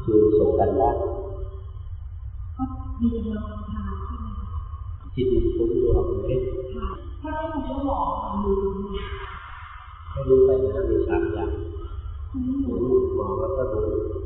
คือส่งกันได้ก็มีกำลังทางใช่ไหมจิตมันฟุ้งตัวมันไม่ค่ะถ้าไม่มันก็บอกดูให้รู้ไปนะมีสามอย่างมองแล้วก็รู้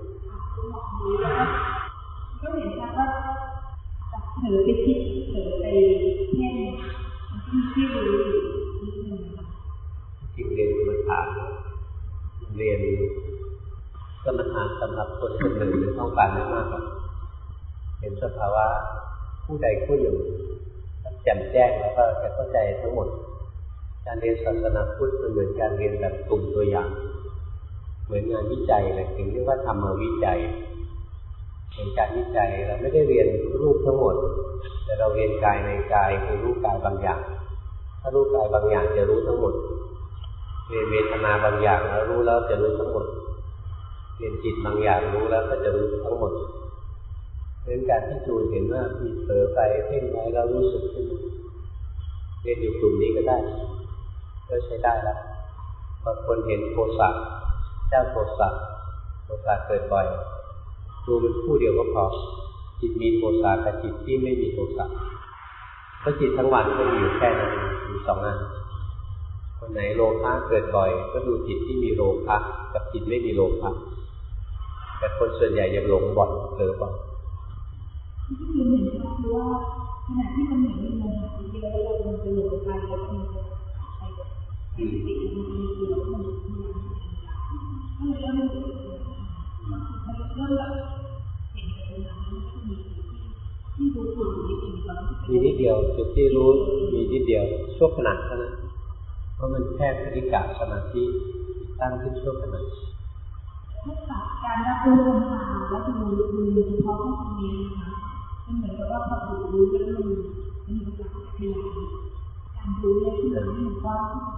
ก็เห็นชัดว่าเผลอไปคิดเผลอไปแค่ที่รู้นิดนึงจริงเรียนกรรมฐานเรียนกรรมฐานสำหรับคนคนหนึ่งต้องการไม่มากหรอกเห็นสภาวะผู้ใดผู้หนึ่งแจ่มแจ้งแล้วก็จะเข้าใจทั้งหมดการเรียนศาสนาพุทธเหมือนการเรียนแบบกลุ่มตัวอย่างเหมือนงานวิจัยเลยถึงเรียกว่าธรรมวิจัยเป็นการวิจัยเราไม่ได้เรียนรูปทั้งหมดแต่เราเรียนกายในกายคือรู้กายบางอย่างถ้ารู้กายบางอย่างจะรู้ทั้งหมดเรียนเวทนาบางอย่างแล้วรู้แล้วจะรู้ทั้งหมดเรียนจิตบางอย่างรู้แล้วก็จะรู้ทั้งหมดเรื่องการที่จูนเห็นว่ามีเผลอไปเพ่งไว้แล้วรู้สึกขึ้นเรียนอยู่กลุ่มนี้ก็ได้ก็ใช้ได้แล้วบางคนเห็นโทสะเจ้าโทสะเกิดบ่อยดูเป็นผู้เดียวก็พอจิตมีโทสะกับจิตที่ไม่มีโทสะเพราะจิตทั้งวันก็มีอยู่แค่นั้นมีสองอันคนไหนโลภะเกิดบ่อยก็ดูจิตที่มีโลภะกับจิตไม่มีโลภะแต่คนส่วนใหญ่ยังหลงบ่อยเผลอบ่อยที่ยืนเห็นก็คือว่าขณะที่มันเหมือนมีโมหะเยอะแล้วมันจะหลงไปแล้วมันจะไปติดมันมีเดียวมันก็เลยว่ามันเริ่มแบบเห็นเป็นแบบนี้ที่รู้สึกนิดเดียวมีนิดเดียวจุดที่รู้มีนิดเดียวชั่วขณะเท่านั้นเพราะมันแค่พฤติกรรมสมาธิตั้งขึ้นชั่วขณะการรับรู้ลมหายใจและดูเฉพาะที่ตรงนี้นะคะมันเหมือนกับว่าพอรู้แล้วมันมีโอกาสขยายการรู้เลยที่เราเห็นว่า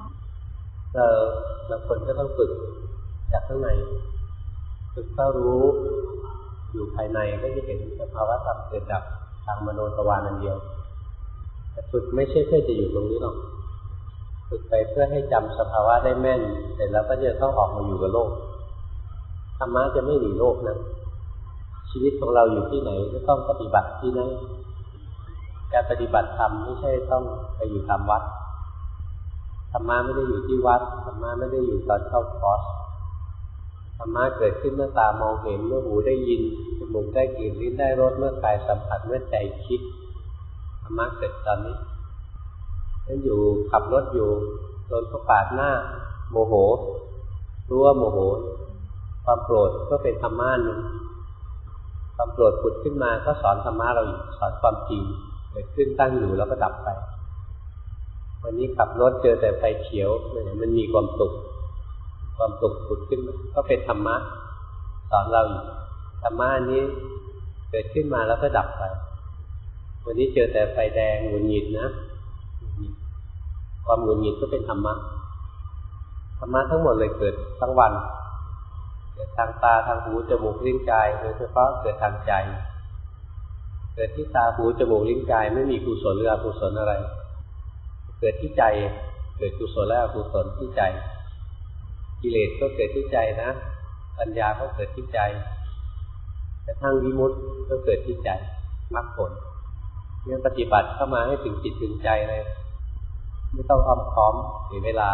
เราคนก็ต้องฝึกจากข้างในฝึกเข้ารู้อยู่ภายในก็จะเห็นสภาวะธรรมเกิดดับทางมโนทวารอันเดียวแต่ฝึกไม่ใช่เพื่อจะอยู่ตรงนี้หรอกฝึกไปเพื่อให้จำสภาวะได้แม่นเสร็จแล้วก็จะต้องออกมาอยู่กับโลกธรรมะจะไม่หนีโลกนะชีวิตของเราอยู่ที่ไหนก็ต้องปฏิบัติที่นั่นการปฏิบัติธรรมไม่ใช่ต้องไปอยู่ตามวัดธรรมะไม่ได้อยู่ที่วัดธรรมะไม่ได้อยู่ตอนเข้าคอร์สธรรมะเกิดขึ้นเมื่อตามองเห็นเมื่อหูได้ยินจมูกได้กลิ่นลิ้นได้รสเมื่อกายสัมผัสเมื่อใจคิดธรรมะเกิดตอนนี้นั่นอยู่ขับรถอยู่โดนเขาปาดหน้าโมโหรู้ว่าโมโหความโกรธก็เป็นธรรมะนึงความโกรธผุดขึ้นมาก็สอนธรรมะเราอีกสอนความจริงเกิดขึ้นตั้งอยู่แล้วก็ดับไปวันนี้ขับรถเจอแต่ไฟเขียวมันมีความสุขผุดขึ้นมาก็เป็นธรรมะสอนเราอีกธรรมะนี้เกิดขึ้นมาแล้วก็ดับไปวันนี้เจอแต่ไฟแดงหงุดหงิดนะความหงุดหงิดก็เป็นธรรมะทั้งหมดเลยเกิดทั้งวันเกิดทางตาทางหูจมูกลิ้นกายโดยเฉพาะเกิดทางใจเกิดที่ตาหูจมูกลิ้นกายไม่มีกุศลหรืออกุศลอะไรเกิดที่ใจเกิดกุศลและอกุศลที่ใจกิเลสก็เกิดที่ใจนะปัญญาก็เกิดที่ใจกระทั่งวิมุตติก็เกิดที่ใจมรรคผลเนี่ยปฏิบัติเข้ามาให้ถึงจิตถึงใจเลยไม่ต้องอ้อมค้อมเสียเวลา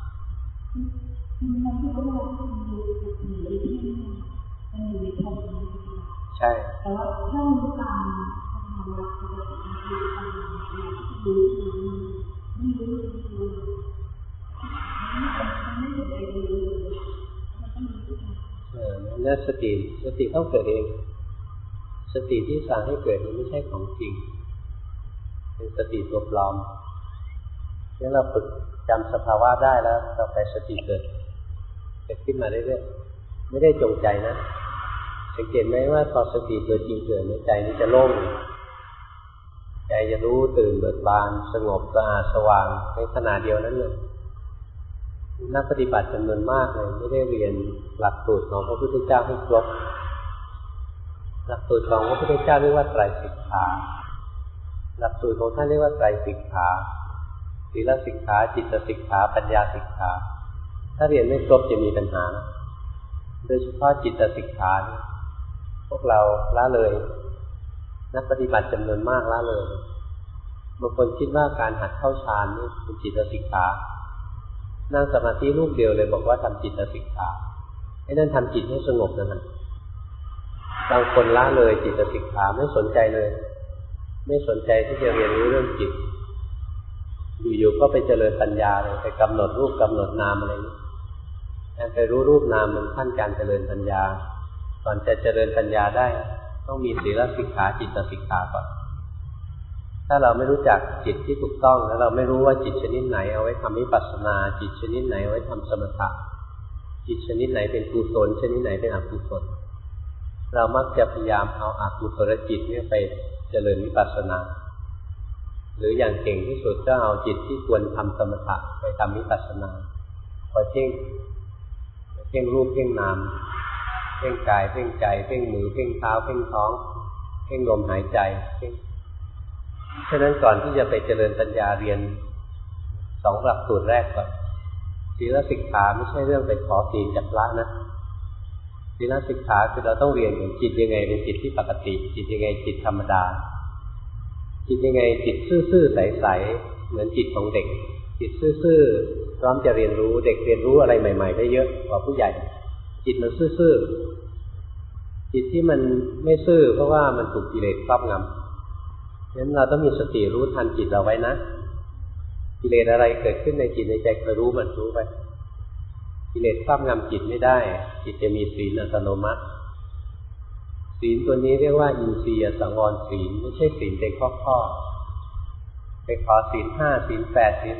ใช่แต่ว่าถ้ารู้ตามสภาวะปกติคือตามรู้ไม่รู้นั่นสติต้องเกิดเองสติที่สั่งให้เกิดมันไม่ใช่ของจริงเป็นสติตัวปลอมงั้นเราฝึกจำสภาวะได้แล้วต่อไปสติเกิดขึ้นมาเรื่อยๆไม่ได้จงใจนะสังเกตไหมว่าพอสติตัวจริงเกิดใจนี้จะโล่งใจจะรู้ตื่นเบิกบานสงบสะอาดสว่างในขณะเดียวนั้นเลยนักปฏิบัติจำนวนมากเลยไม่ได้เรียนหลักสูตรของพระพุทธเจ้าให้ครบหลักสูตรของพระพุทธเจ้าเรียกว่าไตรสิกขาหลักสูตรของท่านเรียกว่าไตรสิกขาศีลสิกขาจิตสิกขาปัญญาสิกขาถ้าเรียนไม่ครบจะมีปัญหาโดยเฉพาะจิตสิกขาพวกเราละเลยนักปฏิบัติจำนวนมากละเลยบางคนคิดว่าการหัดเข้าฌานนี่เป็นจิตสิกขานั่งสมาธิรูปเดียวเลยบอกว่าทำจิตสิกขาไอ้นั่นทำจิตให้สงบนะบางคนละเลยจิตสิกขาไม่สนใจเลยไม่สนใจที่จะเรียนรู้เรื่องจิตอยู่ๆก็ไปเจริญปัญญาเลยไปกำหนดรูปกำหนดนามอะไรนี้การไปรู้รูปนามมันขั้นการเจริญปัญญาก่อนจะเจริญปัญญาได้ต้องมีศีลสิกขาจิตสิกขาก่อนถ้าเราไม่รู้จักจิตที่ถูกต้องแล้วเราไม่รู้ว่าจิตชนิดไหนเอาไว้ทำวิปัสสนาจิตชนิดไหนเอาไว้ทำสมถะจิตชนิดไหนเป็นกุศลชนิดไหนเป็นอกุศลเรามักจะพยายามเอาอกุศลจิตเนี่ยไปเจริญวิปัสสนาหรืออย่างเก่งที่สุดก็เอาจิตที่ควรทำสมถะไปทำวิปัสสนาพอเพ่งรูปเพ่งนามเพ่งกายเพ่งใจเพ่งมือเพ่งเท้าเพ่งท้องเพ่งลมหายใจฉะนั้นก่อนที่จะไปเจริญปัญญาเรียน2หลักสูตรแรกก่อนศีลสิกขาไม่ใช่เรื่องไปขอศีลจากพระนะศีลสิกขาคือเราต้องเรียนถึงจิตยังไงเป็นจิตที่ปกติจิตยังไงจิตธรรมดาจิตยังไงจิตซื่อๆใสๆเหมือนจิตของเด็กจิตซื่อๆพร้อมจะเรียนรู้เด็กเรียนรู้อะไรใหม่ๆได้เยอะกว่าผู้ใหญ่จิตมันซื่อๆจิตที่มันไม่ซื่อเพราะว่ามันถูกกิเลสครอบงำงั้นเราต้องมีสติรู้ทันจิตเราไว้นะกิเลสอะไรเกิดขึ้นในจิตในใจคอยรู้มันรู้ไปกิเลสครอบงำจิตไม่ได้จิตจะมีศีลอัตโนมัติศีลตัวนี้เรียกว่าอินทรียสังวรศีลไม่ใช่ศีลเป็นข้อๆไปขอศีล5ศีล8ศีล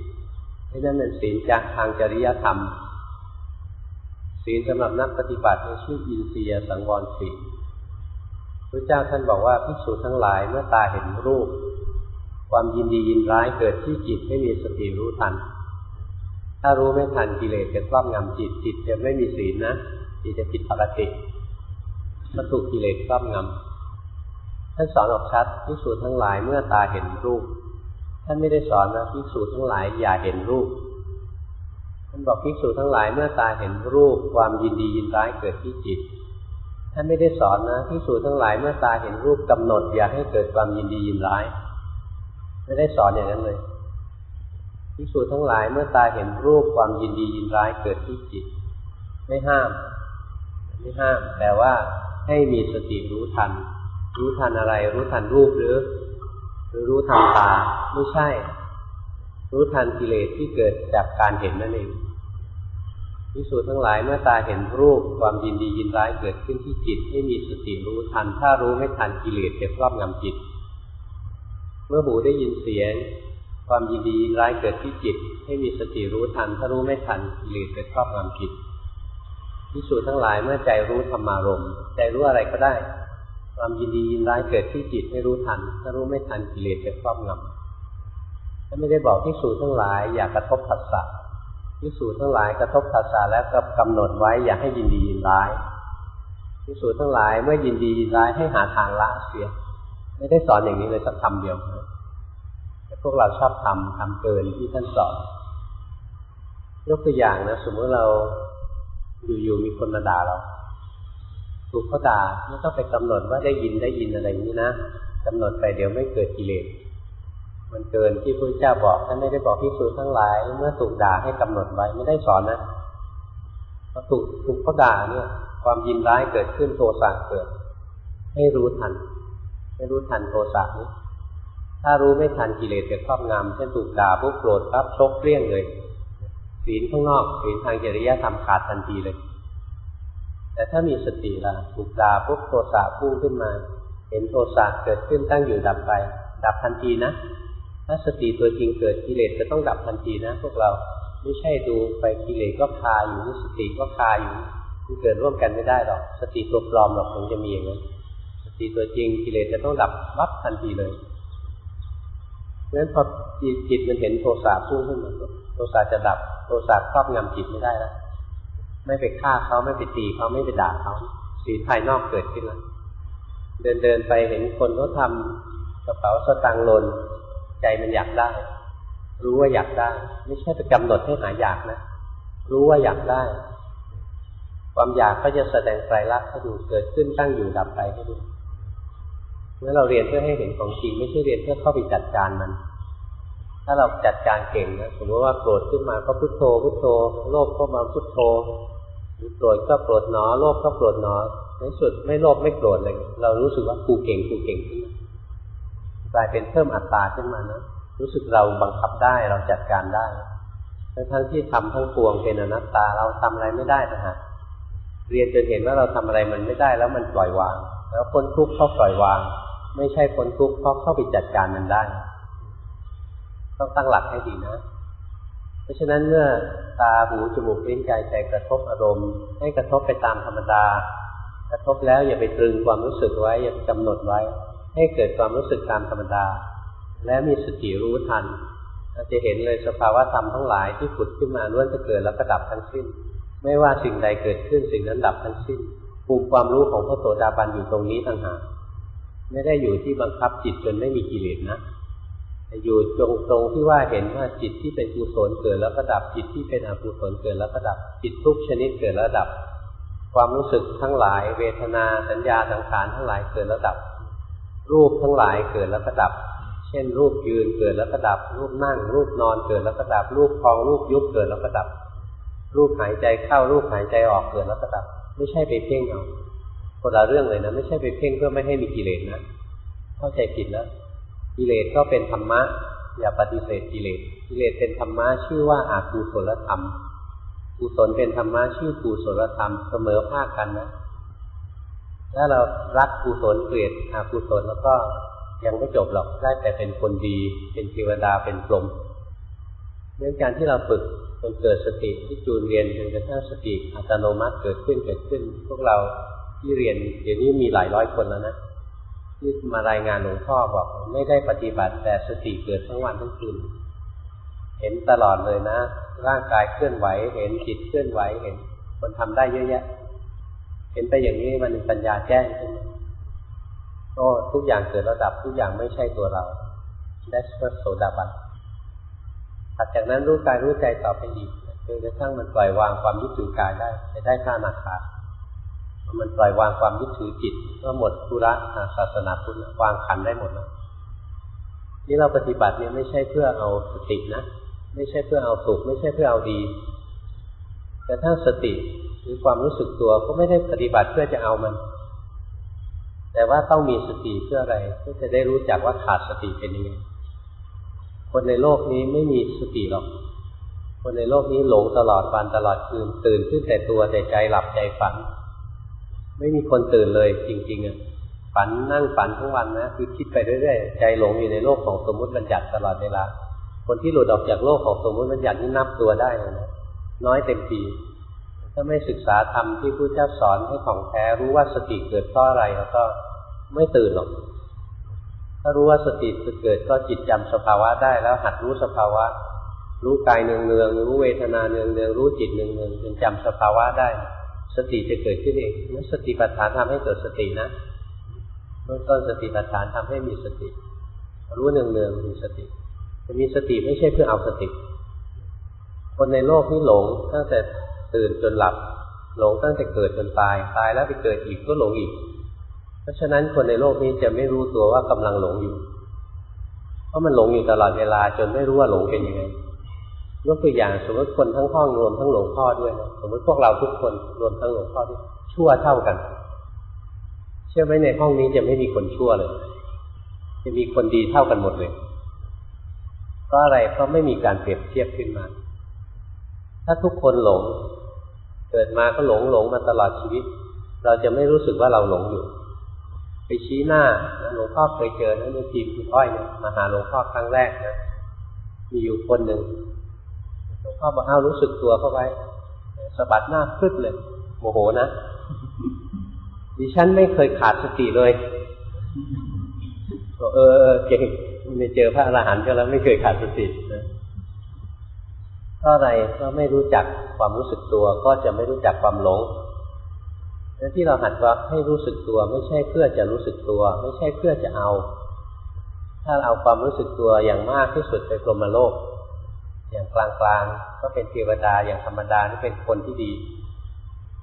10นั่นเป็นศีลจากทางจริยธรรมศีลสำหรับนักปฏิบัติชื่ออินทรียสังวรศีลพระเจ้าท่านบอกว่าภิกษุทั้งหลายเมื่อตาเห็นรูปความยินดียินร้ายเกิดที่จิตไม่มีสติรู้ทันถ้ารู้ไม่ทันกิเลสจะครอบงำจิตจิตจะไม่มีศีลนะจิตจะผิดปกติถ้าถูกกิเลสครอบงำท่านสอนออกชัดภิกษุทั้งหลายเมื่อตาเห็นรูปท่านไม่ได้สอนนะภิกษุทั้งหลายอย่าเห็นรูปท่านบอกภิกษุทั้งหลายเมื่อตาเห็นรูปความยินดียินร้ายเกิดที่จิตท่านไม่ได้สอนนะภิกษุทั้งหลายเมื่อตาเห็นรูปกำหนดอย่าให้เกิดความยินดียินร้ายไม่ได้สอนอย่างนั้นเลยภิกษุทั้งหลายเมื่อตาเห็นรูปความยินดียินร้ายเกิดที่จิตไม่ห้ามแต่ว่าให้มีสติรู้ทันอะไรรู้ทันรูปหรือรู้ทันตาไม่ใช่รู้ทันกิเลสที่เกิดจากการเห็นนั่นเองภิกษุทั้งหลายเมื่อตาเห็นรูปความยินดียินร้ายเกิดขึ้นที่จิตให้มีสติรู้ทันถ้ารู้ไม่ทันกิเลสจะครอบงำจิตเมื่อหูได้ยินเสียงความยินดียินร้ายเกิดที่จิตให้มีสติรู้ทันถ้ารู้ไม่ทันกิเลสจะครอบงำจิตภิกษุทั้งหลายเมื่อใจรู้ธรรมารมณ์ใจรู้อะไรก็ได้ความยินดียินร้ายเกิดที่จิตให้รู้ทันถ้ารู้ไม่ทันกิเลสจะครอบงำถ้าไม่ได้บอกภิกษุทั้งหลายอย่ากระทบผัสสะภิกษุทั้งหลายกระทบผัสสะแล้วก็กำหนดไว้อย่าให้ยินดียินร้ายภิกษุทั้งหลายเมื่อยินดียินร้ายให้หาทางละเสียไม่ได้สอนอย่างนี้เลยสักคำเดียวแต่พวกเราชอบทำเกินที่ท่านสอนยกตัวอย่างนะสมมติเราอยู่มีคนมาด่าเราถูกเขาด่าไม่ต้องไปกำหนดว่าได้ยินอะไรอย่างนี้นะกำหนดไปเดี๋ยวไม่เกิดกิเลสมันเกินที่พระเจ้าบอกท่านไม่ได้บอกภิกษุทั้งหลายเมื่อถูกด่าให้กำหนดไว้ไม่ได้สอนนะพอถูกเขาด่าเนี่ยความยินร้ายเกิดขึ้นโทสะเกิดให้รู้ทันโทสะนี้ถ้ารู้ไม่ทันกิเลสจะครอบงำเช่นถูกด่าปุ๊บโกรธปั๊บชกเปรี้ยงเลยศีลข้างนอกศีลทางจริยธรรมขาดทันทีเลยแต่ถ้ามีสติล่ะถูกด่าปุ๊บโทสะพุ่งขึ้นมาเห็นโทสะเกิดขึ้นตั้งอยู่ดับไปดับทันทีนะถ้าสติตัวจริงเกิดกิเลสจะต้องดับทันทีนะพวกเราไม่ใช่ดูไปกิเลสก็คาอยู่สติก็คาอยู่มันเกิดร่วมกันไม่ได้หรอกสติตัวปลอมหรอกถึงจะมีอย่างนั้นสติตัวจริงกิเลสจะต้องดับวับทันทีเลยงั้นพอจิตมันเห็นโทสะพุ่งขึ้นมาโทสะจะดับโทสะครอบงำจิตไม่ได้แล้วไม่ไปฆ่าเขาไม่ไปตีเขาไม่ไปด่าเขาศีลภายนอกเกิดขึ้นแล้วเดินไปเห็นคนเขาทำกระเป๋าสตางค์หล่นใจมันอยากได้รู้ว่าอยากได้ไม่ใช่ไปกำหนดให้หาอยากนะรู้ว่าอยากได้พความอยากก็จะแสดงไตรลักษณ์ให้ดูเกิดขึ้นตั้งอยู่ดับไปให้ดูเมื่อเราเรียนเพื่อให้เห็นของจริงไม่ใช่เรียนเพื่อเข้าไปจัดการมันถ้าเราจัดการเก่งนะสมมติว่าโกรธขึ้นมาก็พุทโธพุทโธโลภก็มาพุทโธหรือโกรธก็โกรธหนอโลภก็โกรธหนอในสุดไม่โลภไม่โกรธเลยเรารู้สึกว่ากูเก่งขึ้นมากลายเป็นเพิ่มอัตตาขึ้นมานะรู้สึกเราบังคับได้เราจัดการได้ทั้งที่ทำทั้งปวงเป็นอนัตตาเราทำอะไรไม่ได้นะฮะเรียนจนเห็นว่าเราทำอะไรมันไม่ได้แล้วมันปล่อยวางแล้วพ้นทุกข์เข้าปล่อยวางไม่ใช่พ้นทุกข์เพราะเข้าไปจัดการมันได้ต้องตั้งหลักให้ดีนะเพราะฉะนั้นเมื่อตาหูจมูกลิ้นกายใจกระทบอารมณ์ให้กระทบไปตามธรรมดากระทบแล้วอย่าไปตรึงความรู้สึกไว้อย่าไปกำหนดไว้ให้เกิดความรู้สึกตามธรรมดาและมีสติรู้ทันเราจะเห็นเลยสภาวะธรรมทั้งหลายที่ผุดขึ้นมาล้วนจะเกิดแล้วก็ดับทั้งสิ้นไม่ว่าสิ่งใดเกิดขึ้นสิ่งนั้นดับทั้งสิ้นภูมิความรู้ของพระโสดาบันอยู่ตรงนี้ต่างหากไม่ได้อยู่ที่บังคับจิตจนไม่มีกิเลสนะแต่อยู่ตรงที่ว่าเห็นว่าจิตที่เป็นกุศลเกิดแล้วก็ดับจิตที่เป็นอกุศลเกิดแล้วก็ดับจิตทุกชนิดเกิดแล้วดับความรู้สึกทั้งหลายเวทนาสัญญาสังขารทั้งหลายเกิดแล้วดับรูปทั้งหลายเกิดแล้วก็ดับเช่นรูปยืนเกิดแล้วก็ดับรูปนั่งรูปนอนเกิดแล้วก็ดับรูปพองรูปยุบเกิดแล้วก็ดับรูปหายใจเข้ารูปหายใจออกเกิดแล้วก็ดับไม่ใช่ไปเพ่งเอาคนละเรื่องเลยนะไม่ใช่ไปเพ่งเพื่อไม่ให้มีกิเลสนะเข้าใจผิดแล้วกิเลสก็เป็นธรรมะอย่าปฏิเสธกิเลสกิเลสเป็นธรรมะชื่อว่าอกุศลธรรมกุศลเป็นธรรมะชื่อกุศลธรรมเสมอภาคกันนะถ้าเรารักกุศลเกลียดอกุศลแล้วก็ยังไม่จบหรอกได้แต่เป็นคนดีเป็นเทวดาเป็นพรหมเรื่องการที่เราฝึกจนเกิดสติที่จูนเรียนจนกระทั่งสติอัตโนมัติเกิดขึ้นพวกเราที่เรียนเดี๋ยวนี้มีหลายร้อยคนแล้วนะที่มารายงานหลวงพ่อบอกไม่ได้ปฏิบัติแต่สติเกิดทั้งวันทั้งคืนเห็นตลอดเลยนะร่างกายเคลื่อนไหวเห็นจิตเคลื่อนไหวเห็นคนทำได้เยอะแยะเห็นไปอย่างนี้มันปัญญาแจ้งขึ้นก็ทุกอย่างเกิดระดับทุกอย่างไม่ใช่ตัวเราได้พระโสดาบันถัดจากนั้นรู้กายรู้ใจต่อไปอีกจนกระทั่งมันปล่อยวางความยึดถือกายได้จะได้พระอนาคามันปล่อยวางความยึดถือจิตก็หมดธุระศาสนาพุทธวางขันได้หมดแล้วนี่เราปฏิบัติเนี่ยไม่ใช่เพื่อเอาสตินะไม่ใช่เพื่อเอาสุขไม่ใช่เพื่อเอาดีแต่ถ้าสติหรือความรู้สึกตัวก็ไม่ได้ปฏิบัติเพื่อจะเอามันแต่ว่าต้องมีสติเพื่ออะไรเพื่อจะได้รู้จักว่าขาดสติเป็นยังไงคนในโลกนี้ไม่มีสติหรอกคนในโลกนี้หลงตลอดวันตลอดคืนตื่นขึ้นแต่ตัวแต่ใจหลับใจฝันไม่มีคนตื่นเลยจริงๆอ่ะฝันนั่งฝันทั้งวันนะคือคิดไปเรื่อยๆใจหลงอยู่ในโลกของสมมุติบัญญัติตลอดเวลาคนที่หลุดออกจากโลกของสมมุติบัญญัตินี่นับตัวได้เลยนะน้อยเต็มทีถ้าไม่ศึกษาธรรมที่พระพุทธเจ้าสอนให้ของแท้รู้ว่าสติเกิดเพราะอะไรแล้วก็ไม่ตื่นหรอกถ้ารู้ว่าสติเกิดก็จิตจำสภาวะได้แล้วหัดรู้สภาวะรู้กายเนืองๆรู้เวทนาเนืองๆรู้จิตเนืองๆจนจำสภาวะได้สติจะเกิดขึ้นเองนั่นสติปัฏฐานทำให้เกิดสตินะเบื้องต้นสติปัฏฐานทำให้มีสติรู้เนืองๆมีสติจะมีสติไม่ใช่เพื่อเอาสติคนในโลกนี้หลงตั้งแต่ตื่นจนหลับหลงตั้งแต่เกิดจนตายแล้วไปเกิดอีกก็หลงอีกเพราะฉะนั้นคนในโลกนี้จะไม่รู้ตัวว่ากำลังหลงอยู่เพราะมันหลงอยู่ตลอดเวลาจนไม่รู้ว่าหลงเป็นยังไงยกตัวอย่างสมมติคนทั้งห้องรวมทั้งหลวงพ่อด้วยนะสมมติพวกเราทุกคนรวมทั้งหลวงพ่อด้วยชั่วเท่ากันเชื่อไหมในห้องนี้จะไม่มีคนชั่วเลยจะมีคนดีเท่ากันหมดเลยเพราะอะไรเพราะไม่มีการเปรียบเทียบขึ้นมาถ้าทุกคนหลงเกิดมาก็หลงมาตลอดชีวิตเราจะไม่รู้สึกว่าเราหลงอยู่ไปชี้หน้าหลวงพ่อเคยเจอนะในทีมคุณอ้อยเนี่ยมาหาหลวงพ่อครั้งแรกนะมีอยู่คนหนึ่งหลวงพ่อบอกเอารู้สึกตัวเข้าไว้สะบัดหน้าพึดเลยโมโหนะดิฉันไม่เคยขาดสติเลยเก่งไม่เจอพระอรหันต์ก็แล้วไม่เคยขาดสตินะก็อะไรก็ไม่รู้จักความรู้สึกตัวก็จะไม่รู้จักความหลงและที่เราหัดว่าให้รู้สึกตัวไม่ใช่เพื่อจะรู้สึกตัวไม่ใช่เพื่อจะเอาถ้าเอาความรู้สึกตัวอย่างมากที่สุดเป็นพรหมโลกอย่างกลางๆก็เป็นเทวดาอย่างธรรมดาที่เป็นคนที่ดี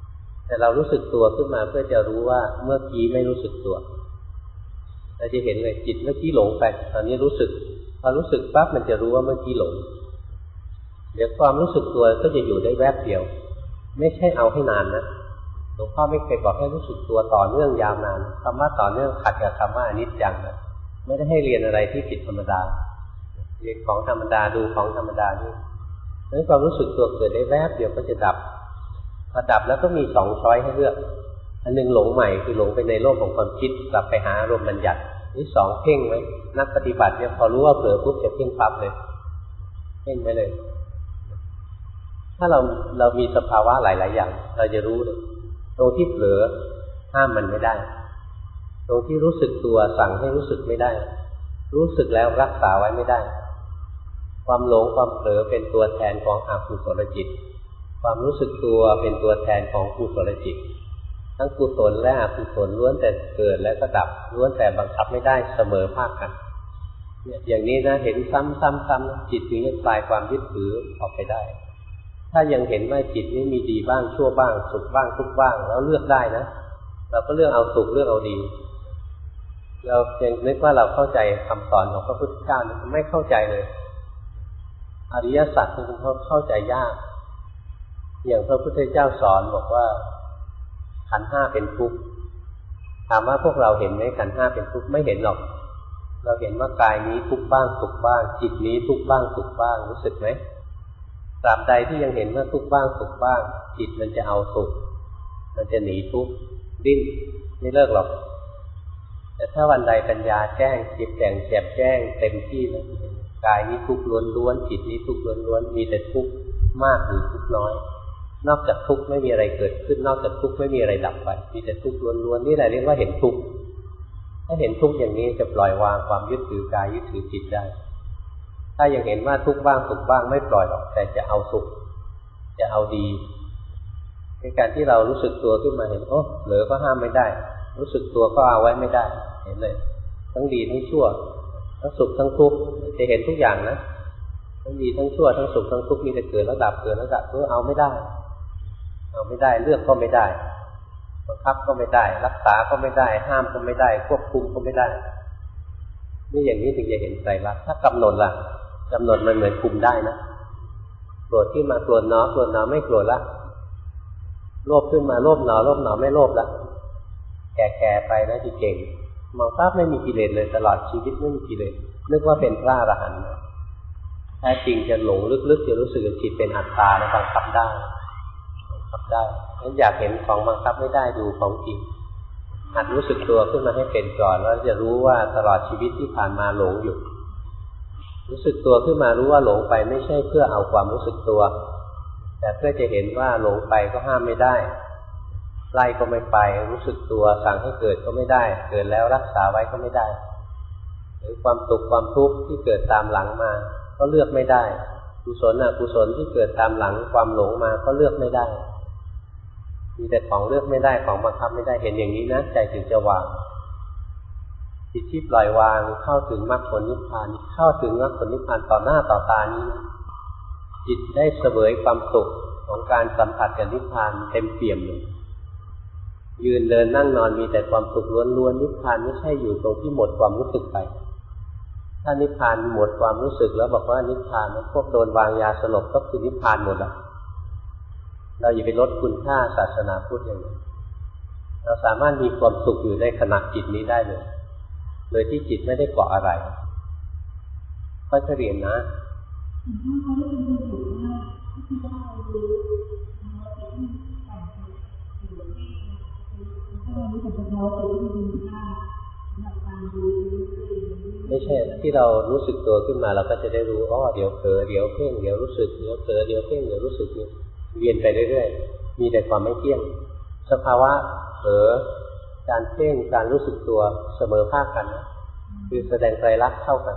แต่เรารู้สึกตัวขึ้นมาเพื่อจะรู้ว่าเมื่อกี้ไม่รู้สึกตัวเราจะเห็นเลยจิตเมื่อกี้หลงไปตอนนี้รู้สึกพอรู้สึกปั๊บมันจะรู้ว่าเมื่อกี้หลงเดี๋ยวความรู้สึกตัวก็จะอยู่ได้แวบเดียวไม่ใช่เอาให้นานนะหลวงพ่อไม่เคยบอกให้รู้สึกตัวต่อเนื่องยาวนานคำว่าต่อเนื่องขัดกับคำว่าอนิจจังนะไม่ได้ให้เรียนอะไรที่ผิดธรรมดาเรียนของธรรมดาดูของธรรมดานี่เพราะฉะนั้นความรู้สึกตัวเกิดได้แวบเดียวก็จะดับพอดับแล้วก็มีสองช้อยให้เลือกอันนึงหลงใหม่คือหลงไปในโลกของความคิดกลับไปหาอารมณ์บัญญัตินี่สองเพ่งไว้นักปฏิบัติเนี่ยพอรู้ว่าเผลอปุ๊บจะเพ่งปั๊บเลยเพ่งไปเลยถ้าเรามีสภาวะหลายๆอย่างเราจะรู้เลยตรงที่เผลอห้ามมันไม่ได้ตรงที่รู้สึกตัวสั่งให้รู้สึกไม่ได้รู้สึกแล้วรักษาไว้ไม่ได้ความหลงความเผลอเป็นตัวแทนของอกุศลจิตความรู้สึกตัวเป็นตัวแทนของกุศลจิตทั้งกุศลและอกุศลล้วนแต่เกิดและก็ดับล้วนแต่บังคับไม่ได้เสมอภาคกันเนี่ยอย่างนี้นะเห็นซ้ำๆจิตถึงจะคลายความยึดถือออกไปได้ถ้ายังเห็นว่าจิตนี้มีดีบ้างชั่วบ้างสุขบ้างทุกข์บ้างแล้วเลือกได้นะเราก็เลือกเอาสุขเลือกเอาดีเรายังนึกว่าเราเข้าใจคำสอนของพระพุทธเจ้าไม่เข้าใจเลยอริยสัจมันเข้าใจยากอย่างพระพุทธเจ้าสอนบอกว่าขันธ์ห้าเป็นทุกข์ถามว่าพวกเราเห็นไหมขันธ์ห้าเป็นทุกข์ไม่เห็นหรอกเราเห็นว่ากายนี้ทุกข์บ้างสุขบ้างจิตนี้ทุกข์บ้างสุขบ้างรู้สึกไหมตราบใดที่ยังเห็นว่าทุกข์บ้างสุขบ้างจิตมันจะเอาสุขมันจะหนีทุกข์ดิ้นไม่เลิกหรอกแต่ถ้าวันใดปัญญาแจ้งจิตแจ้งเต็มที่แล้วกายนี้ทุกข์ล้วนๆจิตนี้ทุกข์ล้วนๆมีแต่ทุกข์มากหรือทุกข์น้อยนอกจากทุกข์ไม่มีอะไรเกิดขึ้นนอกจากทุกข์ไม่มีอะไรดับไปมีแต่ทุกข์ล้วนๆนี่แหละเรียกว่าเห็นทุกข์ถ้าเห็นทุกข์อย่างนี้จะปล่อยวางความยึดถือกายยึดถือจิตได้ถ้ายังเห็นว่าทุกข์บ้างสุขบ้างไม่ปล่อยหรอกแต่จะเอาสุขจะเอาดีในการที่เรารู้สึกตัวขึ้นมาเห็นโอ้เหลือก็ห้ามไม่ได้รู้สึกตัวก็เอาไว้ไม่ได้เห็นเลยทั้งดีทั้งชั่วทั้งสุขทั้งทุกข์จะเห็นทุกอย่างนะทั้งดีทั้งชั่วทั้งสุขทั้งทุกข์มีแต่เกิดแล้วดับเกิดแล้วดับเอาไม่ได้เลือกก็ไม่ได้บังคับก็ไม่ได้รักษาก็ไม่ได้ห้ามก็ไม่ได้ควบคุมก็ไม่ได้นี่อย่างนี้ถึงจะเห็นไตรลักษณ์ถ้ากำหนดล่ะกำหนดมันเหมือนคุมได้นะโกรธขึ้นมาโกรธหนอไม่โกรธละโลภขึ้นมาโลภหนอไม่โลภละแก่ไปนะที่เก่งมองปั๊บไม่มีกิเลสเลยตลอดชีวิตไม่มีกิเลสนึกว่าเป็นพระอรหันต์แท้จริงจะหลงลึกๆจะรู้สึกว่าจิตเป็นอัตตาและบังคับได้งั้นอยากเห็นของบังคับไม่ได้ดูของจริงหัดรู้สึกตัวขึ้นมาให้เป็นก่อนแล้วจะรู้ว่าตลอดชีวิตที่ผ่านมาหลงอยู่รู้สึกตัวขึ้นมารู้ว่าหลงไปไม่ใช่เพื่อเอาความรู้สึกตัวแต่เพื่อจะเห็นว่าหลงไปก็ห้ามไม่ได้ไล่ก็ไม่ไปรู้สึกตัวสั่งให้เกิดก็ไม่ได้เกิดแล้วรักษาไว้ก็ไม่ได้หรือความสุขความทุกข์ที่เกิดตามหลังมาก็เลือกไม่ได้กุศลอกุศลที่เกิดตามหลังความหลงมาก็เลือกไม่ได้มีแต่ของเลือกไม่ได้ของบังคับไม่ได้เห็นอย่างนี้นะใจถึงจะวางจิตที่ปล่อยวางเข้าถึงมรรคผลนิพพานเข้าถึงมรรคผลนิพพานต่อหน้าต่อตานี้จิตได้เสวยความสุขของการสัมผัสกับนิพพานเต็มเปี่ยมเลยยืนเดินนั่งนอนมีแต่ความสุขล้วนๆนิพพานไม่ใช่อยู่ตรงที่หมดความรู้สึกไปถ้านิพพานหมดความรู้สึกแล้วบอกว่านิพพานพวกโดนวางยาสลบก็คือนิพพานหมดละเราอย่าไปลดคุณค่าศาสนาพุทธอย่างนี้เราสามารถมีความสุขอยู่ในขณะจิตนี้ได้เลยโดยที่จิตไม่ได้เกาะอะไรก็จะเรียนนะไม่ใช่ที่เรารู้สึกตัวขึ้นมาเราก็จะได้รู้เดี๋ยวเผลอเดี๋ยวเพ่งเดี๋ยวรู้สึกเดี๋ยวเผลอเดี๋ยวเพ่งเดี๋ยวรู้สึกเวียนไปเรื่อยๆมีแต่ความไม่เที่ยงสภาวะเผลอการเพ่งการรู้สึกตัวเสมอภาคกันนะคือแสดงไตรลักษณ์เท่ากัน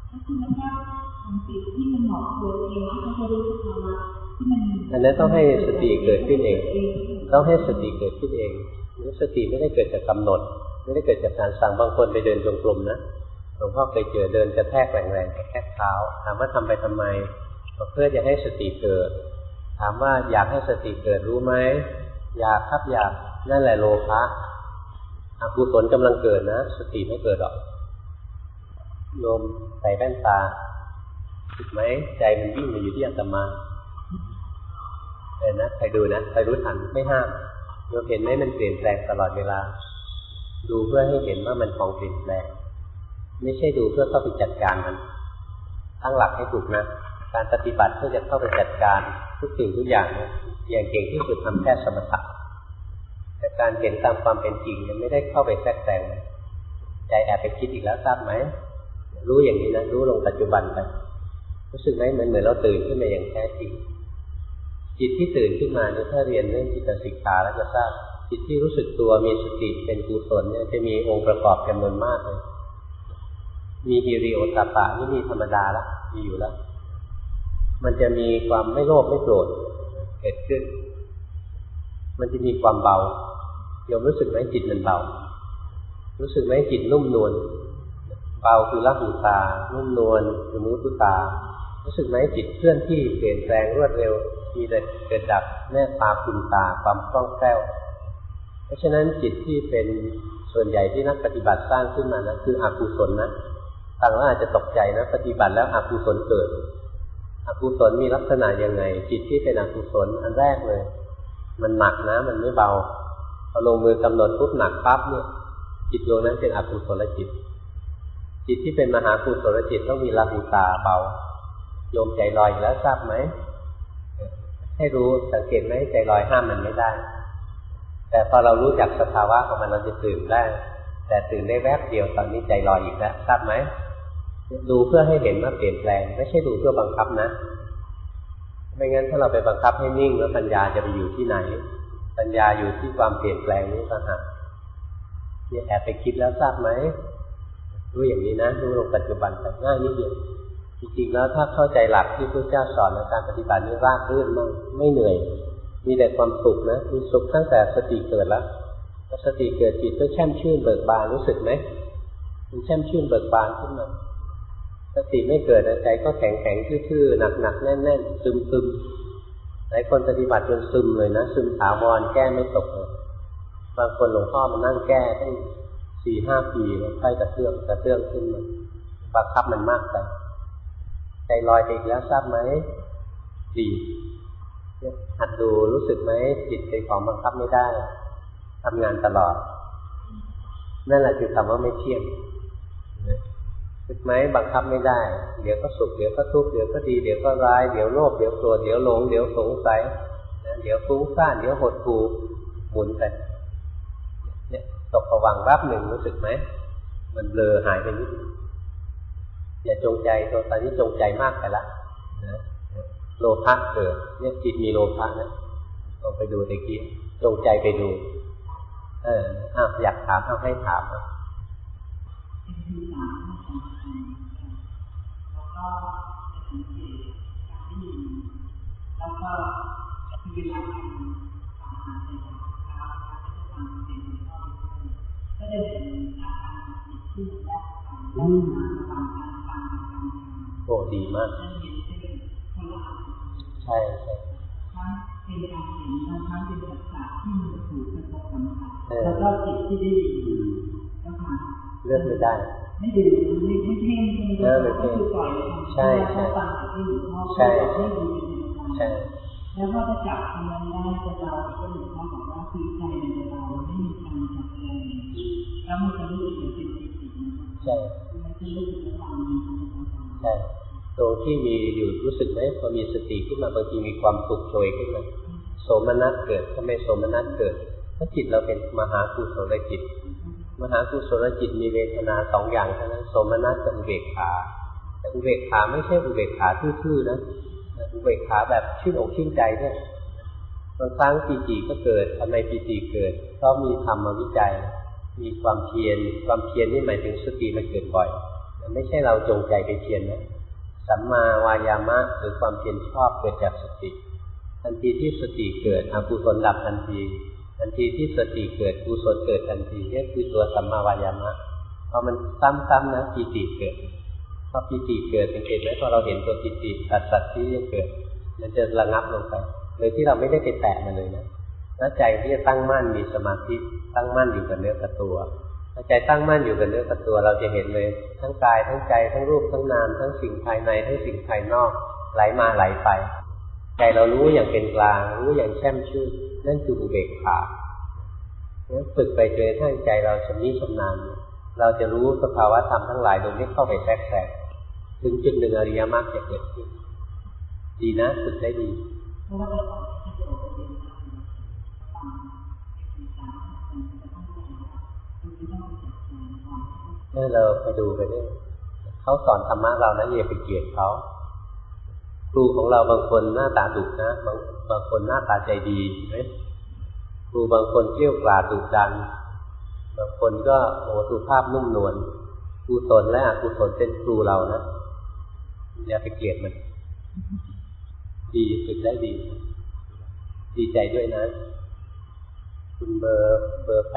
อันนั้นต้องให้สติเกิดขึ้นเองต้องให้สติเกิดขึ้นเองสติไม่ได้เกิดจากกำหนดไม่ได้เกิดจากการสั่งบางคนไปเดินจงกรมนะหลวงพ่อเคยเจอเดินกระแทกแรงๆกระแทกเท้าถามว่าทำไปทำไมเพื่อจะให้สติเกิดถามว่าอยากให้สติเกิดรู้ไหมอยากครับอยากนั่นแหละโลภะอกุศลกำลังเกิดนะสติไม่เกิดหรอกโยมใส่แว่นตาถูกไหมใจมันวิ่งมาอยู่ที่อาตมานะใครดูนะใครรู้ทันไม่ห้ามโยมเห็นไหมมันเปลี่ยนแปลงตลอดเวลาดูเพื่อให้เห็นว่ามันของเปลี่ยนแปลงไม่ใช่ดูเพื่อเข้าไปจัดการมันตั้งหลักให้ถูกนะการปฏิบัติเพื่อจะเข้าไปจัดการทุกสิ่งทุกอย่างเนี่ยอย่างเก่งที่สุดทำแค่สมถะแต่การเห็นตามความเป็นจริงเนี่ยไม่ได้เข้าไปแทรกแซงใจแอบไปคิดอีกแล้วทราบไหมรู้อย่างนี้นะรู้ลงปัจจุบันไปรู้สึกไหมเหมือนเราตื่นขึ้นมาอย่างแท้จริงจิตที่ตื่นขึ้นมาเนี่ยถ้าเรียนเรื่องจิตสิกขาแล้วจะทราบจิตที่รู้สึกตัวมีสติเป็นกุศลเนี่ยจะมีองค์ประกอบจำนวนมากเลยมีฮิริโอตปะนี่มีธรรมดาละมีอยู่แล้วมันจะมีความไม่โลภไม่โกรธเกิดขึ้นมันจะมีความเบาโยมรู้สึกไหมจิตมันเบารู้สึกไหมจิตนุ่มนวลเบาคือละหูตานุ่มนวลคือมุทุตารู้สึกไหมจิตเคลื่อนที่เปลี่ยนแปลงรวดเร็วมีแต่เกิดดับแน่ตาคุณตาความคล่องแคล่วเพราะฉะนั้นจิตที่เป็นส่วนใหญ่ที่นักปฏิบัติสร้างขึ้นมานะคืออกุศลนะฟังแล้วอาจจะตกใจนะปฏิบัติแล้วอกุศลเกิดอกุศลมีลักษณะยังไงจิตที่เป็นอกุศลอันแรกเลยมันหนักนะมันไม่เบาพอลงมือกำหนดปุ๊บหนักปั๊บเนี่ยจิตดวงนั้นเป็นอกุศลจิตจิตที่เป็นมหากุศลจิตต้องมีละหูตาเบาโยมใจลอยแล้วทราบไหมให้รู้สังเกตไหมใจลอยห้ามมันไม่ได้แต่พอเรารู้จักสภาวะของมันเราจะตื่นได้แต่ตื่นได้แวบเดียวตอนนี้ใจลอยอีกแล้วทราบไหมดูเพื่อให้เห็นว่าเปลี่ยนแปลงไม่ใช่ดูเพื่อบังคับนะไม่งั้นถ้าเราไปบังคับให้นิ่งแล้วปัญญาจะไปอยู่ที่ไหนปัญญาอยู่ที่ความเปลี่ยนแปลงนี้ต่างหากเนี่ยแอบไปคิดแล้วทราบไหมรู้อย่างนี้นะรู้ลงปัจจุบันแต่ง่ายนิดเดียวจริงๆแล้วถ้าเข้าใจหลักที่พระเจ้าสอนในการปฏิบัตินี่ราบรื่นมากไม่เหนื่อยมีแต่ความสุขนะมีสุขตั้งแต่สติเกิดแล้วพอสติเกิดจิตก็แช่มชื่นเบิกบานรู้สึกไหมมันแช่มชื่นเบิกบานขึ้นมาสติไม่เกิดใจก็แข็งๆทื่อๆหนักๆแน่นๆซึมๆหลายคนปฏิบัติจนซึมเลยนะซึมถาวรแก้ไม่ตกเลยบางคนหลวงพ่อมานั่งแก้ตั้ง 4-5 ปีแล้วค่อยกระเตื้องขึ้นมาบังคับมันมากไปใจลอยไปอีกแล้วทราบไหมดีหัดดูรู้สึกไหมจิตเป็นของบังคับไม่ได้ทำงานตลอดนั่นแหละคือคำว่าไม่เที่ยงรู้สึกไหมบังคับไม่ได้เดี๋ยวก็สุขเดี๋ยวก็ทุกข์เดี๋ยวก็ดีเดี๋ยวก็ร้ายเดี๋ยวโลภเดี๋ยวโกรธเดี๋ยวหลงเดี๋ยวสงสัยเดี๋ยวฟุ้งซ่านเดี๋ยวหดหู่หมุนไปเนี่ยตกผวังค์รับหนึ่งรู้สึกไหมมันเบลอหายไปนิดอย่าจงใจตอนนี้จงใจมากไปละนะโลภะเกิดเนี่ยจิตมีโลภะนะลองไปดูตะกี้จงใจไปดูอยากถามเอาให้ถามแล้วก็สังเกตการได้ยินแล้วก็เวลาทำอาหารในเช้าก็จะฟังเสียงพ่อก็จะเห็นอาการจิตที่มันแยกกันแล้วฟังโอ้ดีมากใช่ใช่ทั้งเป็นการเห็นทั้งเป็นภาษาที่มีถูกกระทบสัมผัสแล้วก็จิตที่ได้ยินนะคะเลือกไม่ได้ไม่ดูไม่เพ่งก็คือปล่อยใช่ใช่ฟังที่หลวงพ่อใช่ใช่ใช่แล้วก็จะจับมันได้จะเราก็หลวงพ่อบอกว่าคือใจในเราไม่มีการจับใจแล้วมันจะรู้สึกเป็นจิตใช่มันจะรู้สึกว่าใช่ตรงที่มีอยู่รู้สึกไหมพอมีสติขึ้นมาบางทีมีความสุขโชยขึ้นมาโสมนัสเกิดทำไมโสมนัสเกิดเพราะจิตเราเป็นมหากุศลจิตมหากุศลจิตมีเวทนาสองอย่างเท่านั้นโสมนัสกับอุเบกขาแต่อุเบกขาไม่ใช่อุเบกขาทื่อๆนะอุเบกขาแบบชื่นอกชื่นใจเนี่ยบางครั้งปีติก็เกิดทำไมปีติเกิดเพราะมีธรรมมาวิจัยมีความเพียรนี่หมายถึงสติมันเกิดบ่อยไม่ใช่เราจงใจไปเพียรนะสัมมาวายามะหรือความเพียรชอบเกิดจากสติทันทีที่สติเกิดอกุศลดับทันทีที่สติเกิดกุศลเกิดทันทีนี่คือตัวสัมมาวายามะพอมันซ้ำๆนะปีติเกิดพอปีติเกิดสังเกตไหมพอเราเห็นตัวปีติสัตว์ที่จะเกิดมันจะระงับลงไปโดยที่เราไม่ได้ไปแตะมันเลยนะแล้วใจที่จะตั้งมั่นมีสมาธิตั้งมั่นอยู่กับเนื้อกับตัวถ้าใจตั้งมั่นอยู่กับเนื้อกับตัวเราจะเห็นเลยทั้งกายทั้งใจทั้งรูปทั้งนามทั้งสิ่งภายในทั้งสิ่งภายนอกไหลมาไหลไปใจเรารู้อย่างเป็นกลางรู้อย่างแช่มชื่นนั่นคืออุเบกขาฝึกไปจนกระทั่งใจเราชำนิชำนาญเราจะรู้สภาวะธรรมทั้งหลายโดยไม่เข้าไปแทรกแซงถึงจุดหนึ่งอริยมรรคจะเกิดขึ้นดีนะฝึกได้ดีนี่เราไปดูไปด้วยเขาสอนธรรมะเรานะอย่าไปเกลียดเขาครูของเราบางคนหน้าตาดุนะบางคนหน้าตาใจดีไหมครูบางคนเกลี้ยกล่อมดุดันบางคนก็สุภาพนุ่มนวลกุศลและอกุศลเป็นครูเรานะอย่าไปเกลียดมันดีฝึกได้ดีดีใจด้วยนะคุณเบอร์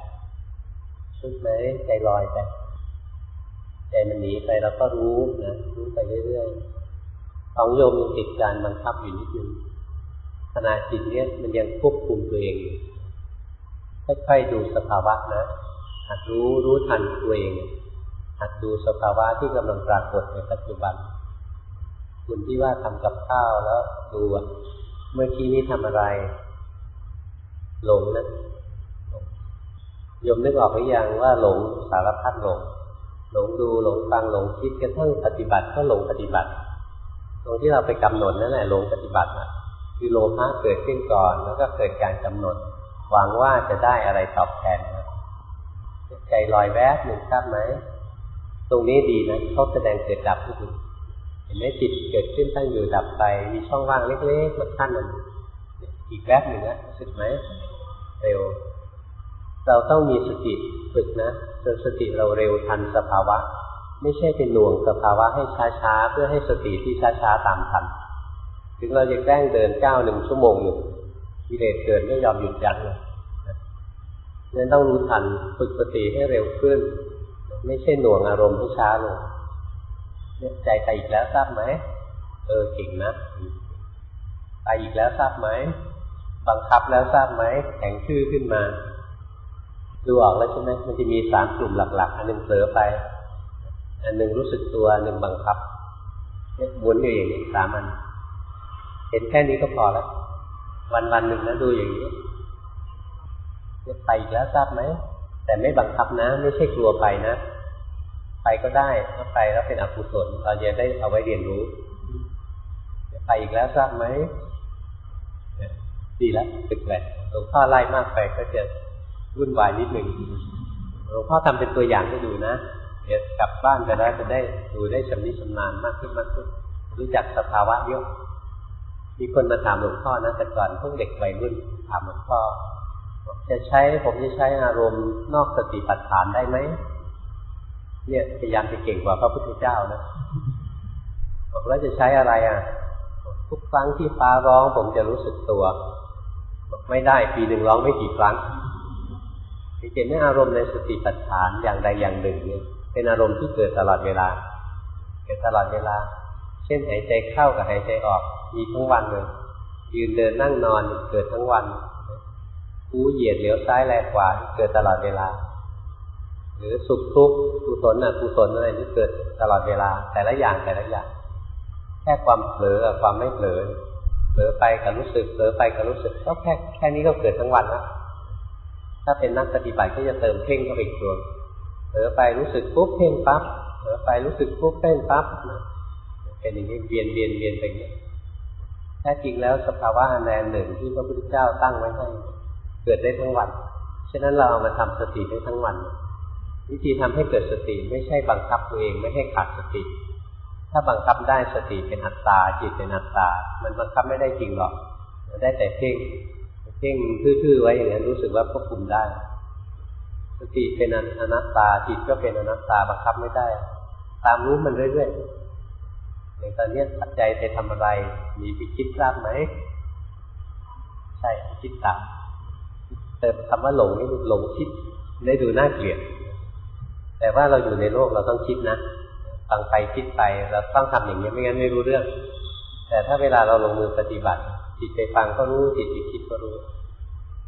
8ชุดไหมใจลอยไปใจมันหนีไปเราก็รู้นะรู้ไปเรื่อยๆของโยมยังติดการบังคับอยู่นิดนึงขณะจิตเนี้ยมันยังควบคุมตัวเองค่อยๆดูสภาวะนะหัดรู้ทันตัวเองหัดดูสภาวะที่กำลังปรากฏในปัจจุบันคุณที่ว่าทำกับข้าวแล้วดูเมื่อกี้นี้ทำอะไรหลงนะโยมนึกออกหรือยังว่าหลงสารพัดหลงดูหลงฟังหลงคิดกระทั่งปฏิบัติก็หลงปฏิบัติตรงที่เราไปกำหนดนั่นแหละหลงปฏิบัตินะคือโลภะเกิดขึ้นก่อนแล้วก็เกิดการกำหนดหวังว่าจะได้อะไรตอบแทนนะใจลอยแวบหนึ่งทราบไหมตรงนี้ดีนะเขาแสดงเกิดดับให้ดูเห็นไหมจิตเกิดขึ้นตั้งอยู่ดับไปมีช่องว่างเล็กๆมันขั้นมันอีกแวบหนึ่งนะรู้สึกไหมเร็วเราต้องมีสติฝึกนะจนสติเราเร็วทันสภาวะไม่ใช่เป็นหน่วงสภาวะให้ช้าๆเพื่อให้สติที่ช้าๆตามทันถึงเราจะแกล้งเดินก้าว1 ชั่วโมงกิเลสเกิดไม่ยอมหยุดยั้งเลยนั้นต้องรู้ทันฝึกสติให้เร็วขึ้นไม่ใช่หน่วงอารมณ์ให้ช้าลงใจไปอีกแล้วทราบไหมเก่งนะไปอีกแล้วทราบไหมบังคับแล้วทราบไหมแข็งชื่อขึ้นมาดูออกแล้วใช่ไหมมันจะมี3 กลุ่มหลักๆอันหนึ่งเผลอไปอันหนึ่งรู้สึกตัวอันหนึ่งบังคับหมุนอยู่อย่างนี้3 อันเห็นแค่นี้ก็พอแล้ววันๆหนึ่งนะดูอย่างนี้ไปอีกแล้วทราบไหมแต่ไม่บังคับนะไม่ใช่กลัวไปนะไปก็ได้ถ้าไปแล้วเป็นอกุศลเราจะได้เอาไว้เรียนรู้ไปอีกแล้วทราบไหมดีแล้วฝึกแหละหลวงพ่อไล่มากไปก็จะวุ่นวายนิดหนึ่งหลวงพ่อทำเป็นตัวอย่างให้ดูนะเดี๋ยวกลับบ้านจะได้ดูได้ชำนิชำนาญมากขึ้นรู้จักสภาวะเยอะมีคนมาถามหลวงพ่อนะแต่ก่อนพวกเด็กวัยรุ่นถามหลวงพ่อผมจะใช้อารมณ์นอกสติปัฏฐานได้ไหมเนี่ยพยายามจะเก่งกว่าพระพุทธเจ้านะบอกแล้วจะใช้อะไรทุกครั้งที่ฟ้าร้องผมจะรู้สึกตัวบอกไม่ได้ปีหนึ่งร้องไม่กี่ครั้งเห็นไหมอารมณ์ในสติปัฏฐานอย่างใดอย่างหนึ่งเนี่ยเป็นอารมณ์ที่เกิดตลอดเวลาเช่นหายใจเข้ากับหายใจออกมีทั้งวันเลยยืนเดินนั่งนอนเกิดทั้งวันหูเหยียดเหลียวซ้ายแลขวาเกิดตลอดเวลาหรือสุขทุกข์กุศลอกุศลอะไรนี่เกิดตลอดเวลาแต่ละอย่างแค่ความเผลอกับความไม่เผลอไปกับรู้สึกเผลอไปกับรู้สึกก็แค่นี้ก็เกิดทั้งวันแล้วถ้าเป็นนักปฏิบัติก็จะเติมเพ่งเข้าไปอีกตัวเผลอไปรู้สึกปุ๊บเพ่งปั๊บเผลอไปรู้สึกปุ๊บเพ่งปั๊บเป็นอย่างนี้เวียนไปอย่างนี้แท้จริงแล้วสภาวะอันใดหนึ่งที่พระพุทธเจ้าตั้งไว้ให้เกิดได้ทั้งวันฉะนั้นเราเอามาทำสติได้ทั้งวันวิธีทำให้เกิดสติไม่ใช่บังคับตัวเองไม่ให้ขาดสติถ้าบังคับได้สติเป็นอัตตาจิตเป็นอัตตามันบังคับไม่ได้จริงหรอกได้แต่เพ่งทื่อๆไว้อย่างนั้นรู้สึกว่าควบคุมได้สติเป็นอนัตตาจิตก็เป็นอนัตตาบังคับไม่ได้ตามรู้มันเรื่อยๆอย่างตอนนี้ตัดใจไปทำอะไรมีไปคิดทราบไหมใช่คิดตามแต่คำว่าหลงนี่หลงคิดได้ดูน่าเกลียดแต่ว่าเราอยู่ในโลกเราต้องคิดนะฟังไปคิดไปเราต้องทำอย่างนี้ไม่งั้นไม่รู้เรื่องแต่ถ้าเวลาเราลงมือปฏิบัติจิตไปฟังก็รู้จิตไปคิดก็รู้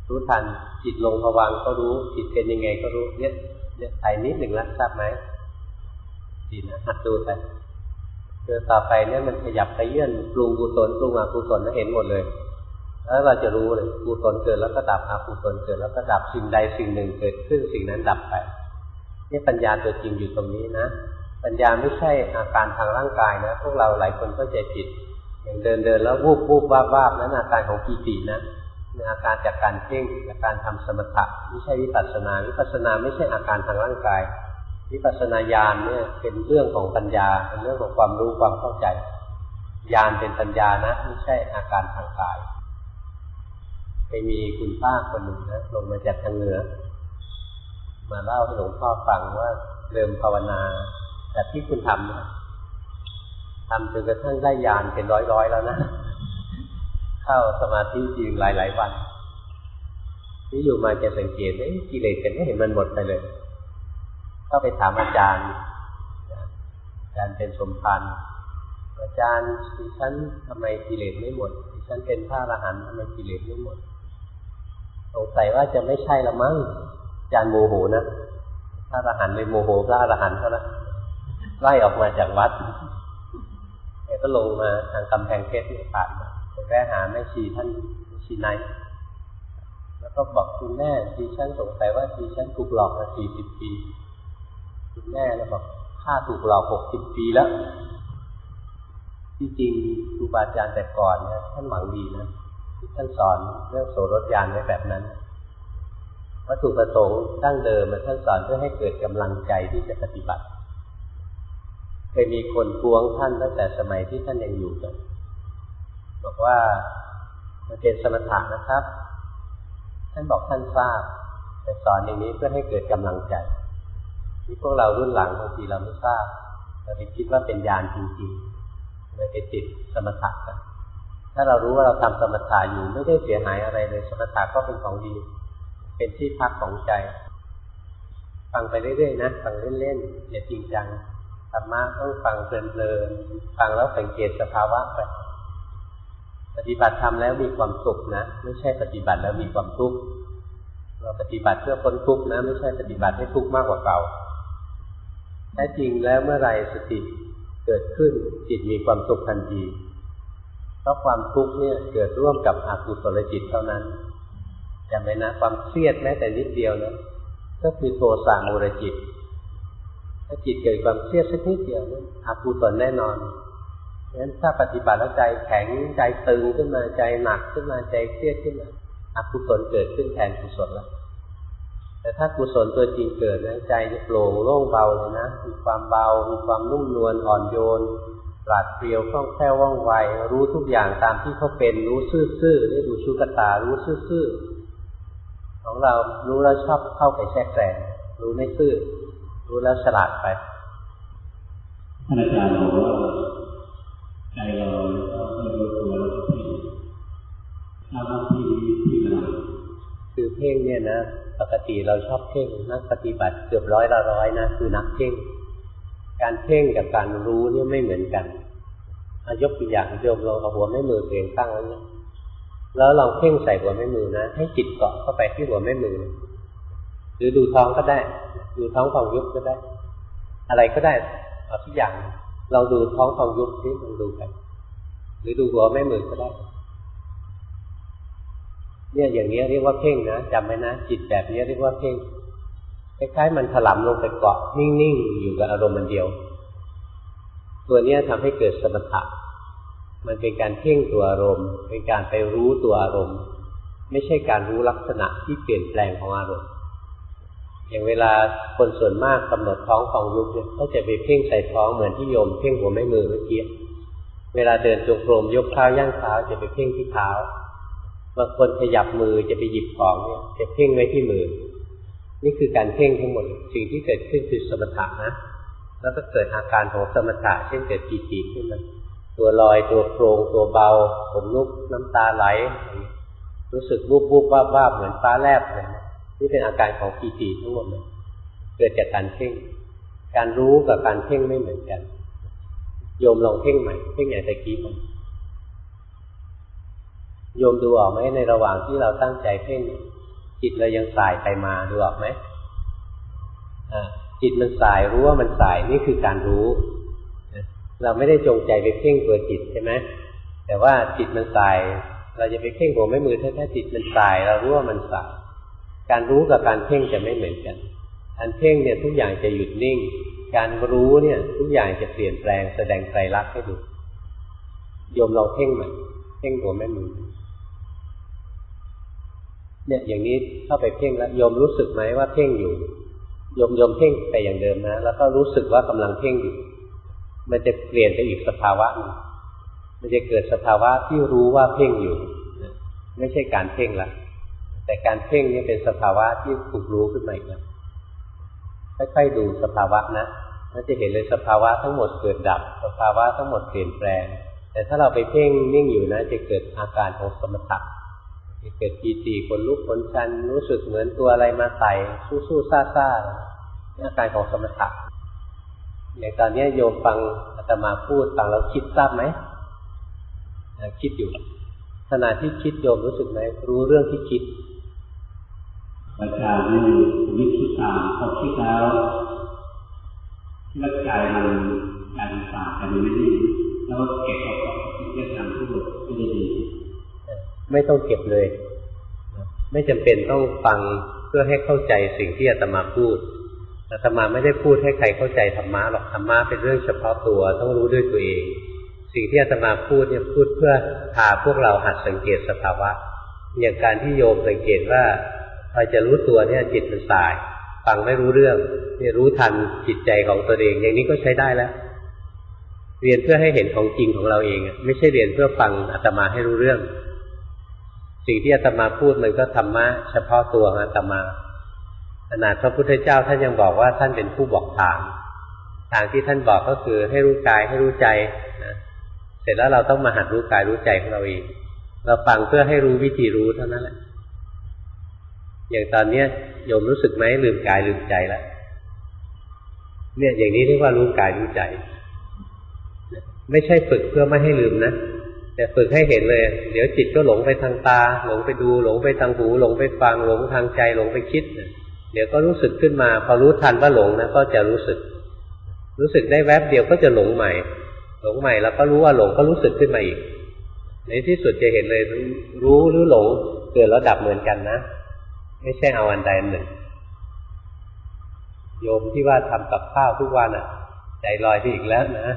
รู้ทันจิตลงภวังค์ก็รู้จิตเป็นยังไงก็รู้เนี่ยไถ่นิดหนึ่งแล้วทราบไหมดีนะหัดดูไปต่อไปเนี่ยมันขยับไปเยื่อนปรุงกุศลปรุงอกุศลแล้วเห็นหมดเลยแล้วเราจะรู้เลยกุศลเกิดแล้วก็ดับอกุศลเกิดแล้วก็ดับสิ่งใดสิ่งหนึ่งเกิดขึ้นสิ่งนั้นดับไปนี่ปัญญาตัวจริงอยู่ตรงนี้นะปัญญาไม่ใช่อาการทางร่างกายนะพวกเราหลายคนเข้าใจผิดอย่างเดินแล้ววูบวาบนั้นอาการของปีตินะเป็นอาการจากการเพ่งจากการทำสมถะไม่ใช่วิปัสสนาไม่ใช่อาการทางร่างกายวิปัสสนาญาณเนี่ยเป็นเรื่องของปัญญาเป็นเรื่องของความรู้ความเข้าใจญาณเป็นปัญญานะไม่ใช่อาการทางกายไปมีคุณป้าคนหนึ่งนะลงมาจากทางเหนือมาเล่าให้หลวงพ่อฟังว่าเริ่มภาวนาแบบที่คุณทำนะทำจนกระทั่งได้ญาณเป็นร้อยแล้วนะเข้าสมาธิยืนหลายวันนี่อยู่มาจะสังเกตกิเลสกันไม่เห็นมันหมดไปเลยเข้าไปถามอาจารย์เป็นสมภารอาจารย์ดิฉันทำไมกิเลสไม่หมดดิฉันเป็นพระอรหันต์ทำไมกิเลสไม่หมดสงสัยว่าจะไม่ใช่ละมั้งอาจารย์โมโหนะพระอรหันต์เลยโมโหพระอรหันต์เขาละไล่ออกมาจากวัดแกก็ลงมาทางกำแพงเพชรผ่านมาไปแวะหาแม่ชีท่านชีไนแล้วก็บอกคุณแม่ดิฉันสงสัยว่าดิฉันถูกหลอกมา40 ปีคุณแม่แล้วบอกข้าถูกหลอก60 ปีแล้วที่จริงครูบาอาจารย์แต่ก่อนเนี่ยท่านหวังดีนะที่ท่านสอนเรื่องโสรถญาณไว้แบบนั้นวัตถุประสงค์ดั้งเดิมท่านสอนเพื่อให้เกิดกำลังใจที่จะปฏิบัติเคยมีคนทวงท่านตั้งแต่สมัยที่ท่านยังอยู่กันบอกว่ามันเป็นสมถะนะครับท่านบอกท่านทราบแต่สอนอย่างนี้เพื่อให้เกิดกำลังใจที่พวกเรารุ่นหลังบางทีเราไม่ทราบเราไปคิดว่าเป็นญาณจริงๆเลยไปติดสมถะกันถ้าเรารู้ว่าเราทำสมถะอยู่ไม่ได้เสียหายอะไรเลยสมถะก็เป็นของดีเป็นที่พักของใจฟังไปเรื่อยๆนะฟังเล่นๆอย่าจริงจังธรรมะต้องฟังเพลินๆฟังแล้วสังเกตสภาวะไปปฏิบัติธรรมแล้วมีความสุขนะไม่ใช่ปฏิบัติแล้วมีความทุกข์เราปฏิบัติเพื่อพ้นทุกข์นะไม่ใช่ปฏิบัติให้ทุกข์มากกว่าเก่าแท้จริงแล้วเมื่อไรสติเกิดขึ้นจิตมีความสุขทันทีเพราะความทุกข์เนี่ยเกิดร่วมกับอกุศลจิตเท่านั้นจำไว้นะความเครียดแม้แต่นิดเดียวนะก็คือโทสะมูลจิตถ้าจิตเกิดความเครียดสักนิดเดียวนะอกุศลแน่นอนงั้นถ้าปฏิบัติแล้วใจแข็งใจตึงขึ้นมาใจหนักขึ้นมาใจเครียดขึ้นมาอกุศลเกิดขึ้นแทนกุศลแล้วแต่ถ้ากุศลตัวจริงเกิดนะใจจะโปร่งโล่งเบาเลยนะมีความเบามีความนุ่มนวลอ่อนโยนปราดเปรียวคล่องแคล่วว่องไวรู้ทุกอย่างตามที่เขาเป็นรู้ซื่อๆได้ดูชุกตารู้ซื่อๆของเรารู้แล้วชอบเข้าไปแทรกแซงรู้ไม่ซื่อรู้แล้วฉลาดไปท่านอาจารย์บอกว่าใจเราก็ไม่รู้ตัวแล้วก็เพ่งถ้าบางทีที่ขนาดคือเพ่งเนี่ยนะปกติเราชอบเพ่งนักปฏิบัติเกือบ100นะคือนักเพ่งการเพ่งกับการรู้เนี่ยไม่เหมือนกันยกตัวอย่างโยมลองเอาหัวแม่มือตัวเองตั้งไว้เนี่ยแล้วลองเพ่งใส่หัวแม่มือนะให้จิตเกาะเข้าไปที่หัวแม่มือหรือดูท้องก็ได้ดูท้องของยุบก็ได้อะไรก็ได้เอาทุกอย่างเราดูท้องของยุบที่ลองดูกันหรือดูหัวแม่มือก็ได้เนี่ยอย่างนี้เรียกว่าเพ่งนะจำไว้นะจิตแบบนี้เรียกว่าเพ่งคล้ายๆมันถลำลงไปเกาะนิ่งๆอยู่กับอารมณ์มันเดียวตัวนี้ทำให้เกิดสมถะมันเป็นการเพ่งตัวอารมณ์เป็นการไปรู้ตัวอารมณ์ไม่ใช่การรู้ลักษณะที่เปลี่ยนแปลงของอารมณ์อย่างเวลาคนส่วนมากกำหนดท้องของยุบเนี่ยก็จะไปเพ่งใส่ท้องเหมือนที่โยมเพ่งหัวแม่มือเมื่อกี้เวลาเดินจงกรมยกเท้าย่างเท้าจะไปเพ่งที่เท้าบางคนขยับมือจะไปหยิบของเนี่ยจะเพ่งไว้ที่มือนี่คือการเพ่งทั้งหมดสิ่งที่เกิดขึ้นคือสมถะนะแล้วก็เกิดอาการของสมถะเช่นเกิดปีติขึ้นมาตัวลอยตัวโครงตัวเบาขนลุกน้ำตาไหลรู้สึกวูบๆวาบๆเหมือนฟ้าแลบเลยนี่เป็นอาการของปีติทั้งหมดเลยเกิดจากการเพ่งการรู้กับการเพ่งไม่เหมือนกันโยมลองเพ่งใหม่เพ่งอย่างตะกี้มันโยมดูออกไหมในระหว่างที่เราตั้งใจเพ่งจิตเรายังสายไปมาดูออกไหมจิตมันสายรู้ว่ามันสายนี่คือการรู้เราไม่ได้จงใจไปเพ่งตัวจิตใช่ไหมแต่ว่าจิตมันสายเราจะไปเพ่งหัวแม่มือถ้าจิตมันสายเรารู้ว่ามันสายการรู้กับการเพ่งจะไม่เหมือนกันการเพ่งเนี่ยทุกอย่างจะหยุดนิ่งการรู้เนี่ยทุกอย่างจะเปลี่ยนแปลงแสดงไตรลักษณ์ให้ดูโยมเราเพ่งมันเพ่งหัวแม่มือเนี่ยอย่างนี้เข้าไปเพ่งแล้วโยมรู้สึกไหมว่าเพ่งอยู่โยมเพ่งไปอย่างเดิมนะแล้วก็รู้สึกว่ากำลังเพ่งอยู่มันจะเปลี่ยนไปอีกสภาวะนึงมันจะเกิดสภาวะที่รู้ว่าเพ่งอยู่ไม่ใช่การเพ่งละแต่การเพ่งนี่เป็นสภาวะที่ถูกรู้ขึ้นมาอีกแล้วค่อยๆดูสภาวะนะแล้วจะเห็นเลยสภาวะทั้งหมดเกิดดับสภาวะทั้งหมดเปลี่ยนแปลงแต่ถ้าเราไปเพ่งนิ่งอยู่นะจะเกิดอาการของสมถะจะเกิดปีติขนลุกขนชันรู้สึกเหมือนตัวอะไรมาไต่สู้ๆซ่าๆอาการของสมถะอย่างตอนนี้โยมฟังอาตมาพูดฟังแล้วคิดทราบไหมคิดอยู่ขณะที่คิดโยมรู้สึกไหมรู้เรื่องที่คิดอาจารย์นี่วิคิดตามพอคิดแล้วร่างกายมันการต่างกันไม่ดีแล้วเก็บเอาเรื่องการพูดไม่ได้ดีไม่ต้องเก็บเลยไม่จำเป็นต้องฟังเพื่อให้เข้าใจสิ่งที่อาตมาพูดอาตมาไม่ได้พูดให้ใครเข้าใจธรรมะหรอกธรรมะเป็นเรื่องเฉพาะตัวต้องรู้ด้วยตัวเองสิ่งที่อาตมาพูดเนี่ยพูดเพื่อพาพวกเราหัดสังเกตสภาวะอย่างการที่โยมสังเกตว่าพอจะรู้ตัวเนี่ยจิตมันสายฟังไม่รู้เรื่องเนี่ยรู้ทันจิตใจของตัวเองอย่างนี้ก็ใช้ได้แล้วเรียนเพื่อให้เห็นของจริงของเราเองไม่ใช่เรียนเพื่อฟังอาตมาให้รู้เรื่องสิ่งที่อาตมาพูดมันก็ธรรมะเฉพาะตัวของอาตมาขนาดพระพุทธเจ้าท่านยังบอกว่าท่านเป็นผู้บอกทางที่ท่านบอกก็คือให้รู้กายให้รู้ใจนะเสร็จแล้วเราต้องมาหัดรู้กายรู้ใจของเราเองเราฟังเพื่อให้รู้วิธีรู้เท่านั้นแหละอย่างตอนนี้โยมรู้สึกไหมลืมกายลืมใจแล้วเนี่ยอย่างนี้เรียกว่ารู้กายรู้ใจไม่ใช่ฝึกเพื่อไม่ให้ลืมนะแต่ฝึกให้เห็นเลยเดี๋ยวจิตก็หลงไปทางตาหลงไปดูหลงไปทางหูหลงไปฟังหลงทางใจหลงไปคิดเดี๋ยวก็รู้สึกขึ้นมาพอรู้ทันว่าหลงนะก็จะรู้สึกได้แวบเดียวก็จะหลงใหม่แล้วก็รู้ว่าหลงก็รู้สึกขึ้นมาอีกในที่สุดจะเห็นเลยรู้หรือหลงเกิดแล้วดับเหมือนกันนะไม่ใช่เอาอันใดอันหนึ่งโยมที่ว่าทำกับข้าวทุกวันอ่ะใจลอยไปอีกแล้วนะ